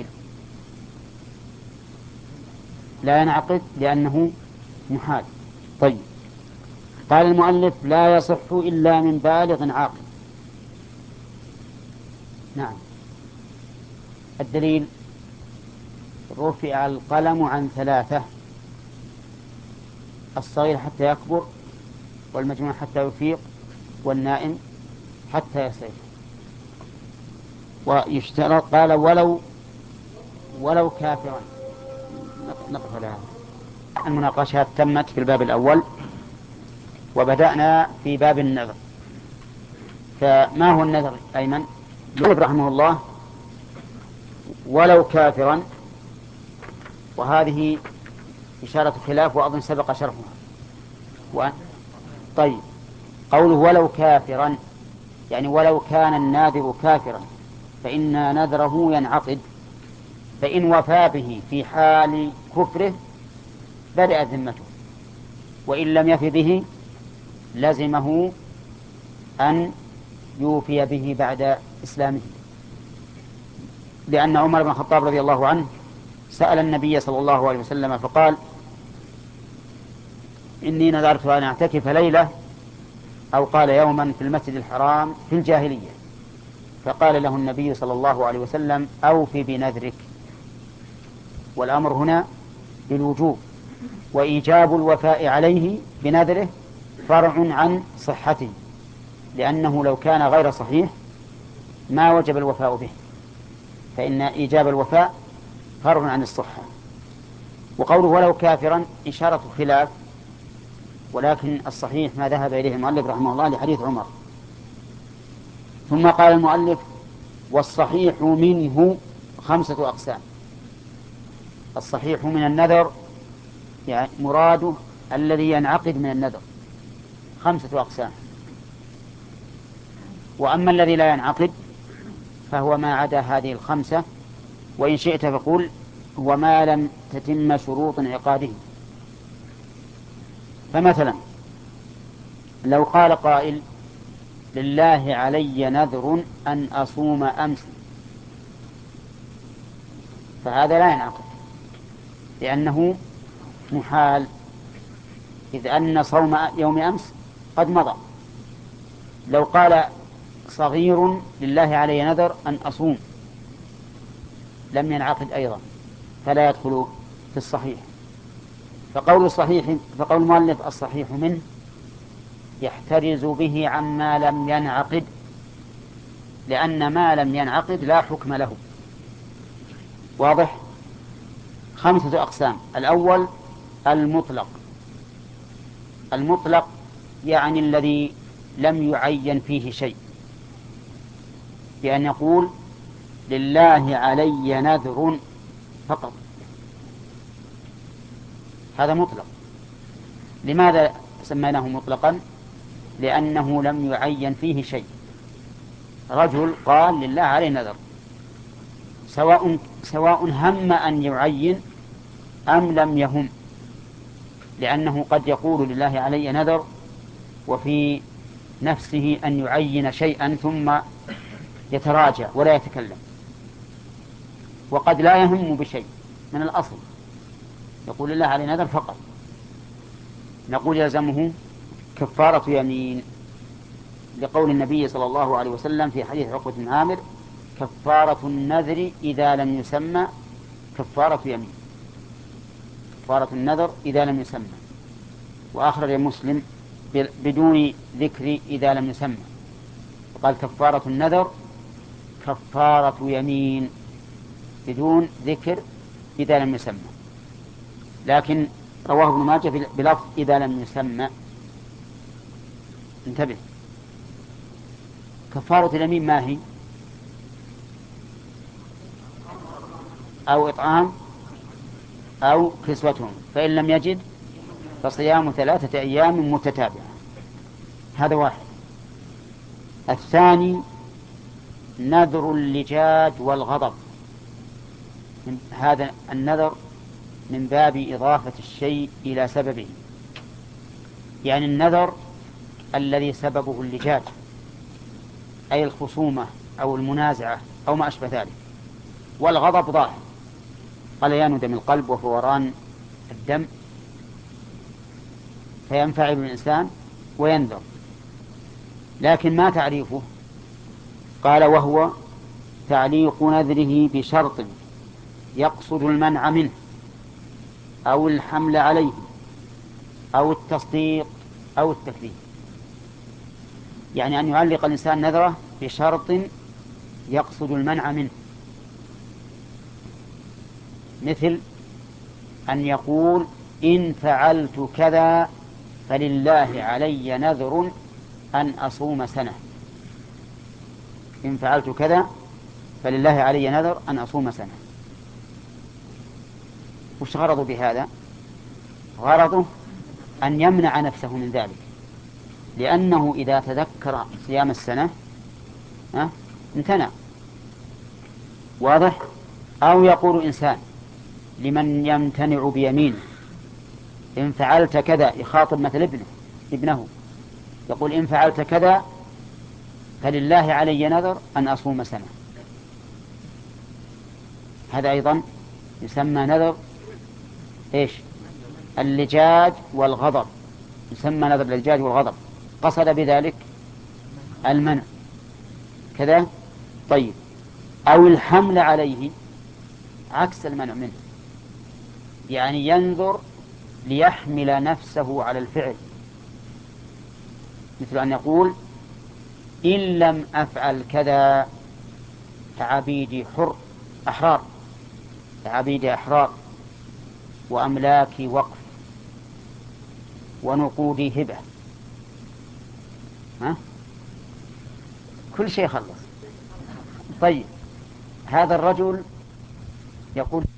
لا ينعقد لأنه محال. طيب، قال المؤلف: لا يصح إلا من بالغ عاقل. نعم، الدليل: رفع القلم عن ثلاثة: الصغير حتى يكبر، والمجنون حتى يفيق، والنائم حتى يصير. ويشترط، قال: ولو ولو كافرا. نقف على هذا. المناقشات تمت في الباب الأول، وبدأنا في باب النذر. فما هو النذر أيمن؟ يقول رحمه الله: ولو كافرا، وهذه إشارة خلاف وأظن سبق شرحها. و... طيب، قوله ولو كافرا يعني ولو كان الناذر كافرا فإن نذره ينعقد، فإن وفى به في حال كفره بدأت ذمته، وإن لم يف به لزمه أن يوفي به بعد إسلامه، لأن عمر بن الخطاب رضي الله عنه سأل النبي صلى الله عليه وسلم فقال: إني نذرت أن أعتكف ليلة، أو قال يوما في المسجد الحرام في الجاهلية، فقال له النبي صلى الله عليه وسلم: أوف بنذرك. والأمر هنا بالوجوب، وإيجاب الوفاء عليه بنذره فرع عن صحته، لأنه لو كان غير صحيح ما وجب الوفاء به، فإن إيجاب الوفاء فرع عن الصحة. وقوله ولو كافرا إشارة خلاف، ولكن الصحيح ما ذهب إليه المؤلف رحمه الله لحديث عمر. ثم قال المؤلف: والصحيح منه خمسة أقسام. الصحيح من النذر يعني مراده الذي ينعقد من النذر خمسة أقسام، وأما الذي لا ينعقد فهو ما عدا هذه الخمسة، وإن شئت فقل هو ما لم تتم شروط انعقاده. فمثلا لو قال قائل: لله علي نذر أن أصوم أمس، فهذا لا ينعقد لأنه محال، إذ أن صوم يوم أمس قد مضى. لو قال صغير: لله علي نذر أن أصوم، لم ينعقد أيضا، فلا يدخل في الصحيح. فقول الصحيح فقول المؤلف الصحيح منه يحترز به عما لم ينعقد، لأن ما لم ينعقد لا حكم له. واضح؟ خمسة أقسام. الأول المطلق. المطلق يعني الذي لم يعين فيه شيء، بأن يقول: لله علي نذر فقط، هذا مطلق. لماذا سميناه مطلقا؟ لأنه لم يعين فيه شيء. رجل قال: لله علي نذر، سواء سواء هم أن يعين أم لم يهم، لأنه قد يقول: لله علي نذر، وفي نفسه أن يعين شيئا ثم يتراجع ولا يتكلم، وقد لا يهم بشيء من الأصل، يقول: لله علي نذر فقط. نقول: يلزمه كفارة يمين، لقول النبي صلى الله عليه وسلم في حديث عقبة بن عامر: كفارة النذر إذا لم يسمى كفارة يمين. كفارة النذر إذا لم يسمى. وأخرج مسلم بدون ذكر إذا لم يسمى، وقال: كفارة النذر كفارة يمين، بدون ذكر إذا لم يسمى. لكن رواه ابن ماجه بلفظ إذا لم يسمى. انتبه، كفارة اليمين ما هي؟ أو إطعام أو كسوتهم، فإن لم يجد فصيام ثلاثة أيام متتابعة. هذا واحد. الثاني نذر اللجاج والغضب. هذا النذر من باب إضافة الشيء إلى سببه، يعني النذر الذي سببه اللجاج، أي الخصومة أو المنازعة أو ما أشبه ذلك. والغضب ظاهر، غليان دم القلب وفوران الدم، فينفعل الإنسان وينذر. لكن ما تعريفه؟ قال: وهو تعليق نذره بشرط يقصد المنع منه أو الحمل عليه أو التصديق أو التكذيب. يعني أن يعلق الإنسان نذره بشرط يقصد المنع منه، مثل أن يقول: إن فعلت كذا فلله علي نذر أن أصوم سنة. إن فعلت كذا فلله علي نذر أن أصوم سنة. وش غرضه بهذا؟ غرضه أن يمنع نفسه من ذلك، لأنه إذا تذكر صيام السنة أه؟ امتنع. واضح؟ أو يقول إنسان لمن يمتنع بيمينه إن فعلت كذا، يخاطب مثل ابنه ابنه يقول إن فعلت كذا فلله علي نذر أن أصوم سنة. هذا أيضا يسمى نذر إيش؟ اللجاج والغضب، يسمى نذر اللجاج والغضب، قصد بذلك المنع كذا. طيب، أو الحمل عليه عكس المنع منه، يعني ينذر ليحمل نفسه على الفعل، مثل أن يقول إن لم أفعل كذا فعبيدي حر أحرار، فعبيدي أحرار، وأملاكي وقف، ونقودي هبة. ها؟ كل شيء خلص. طيب، هذا الرجل يقول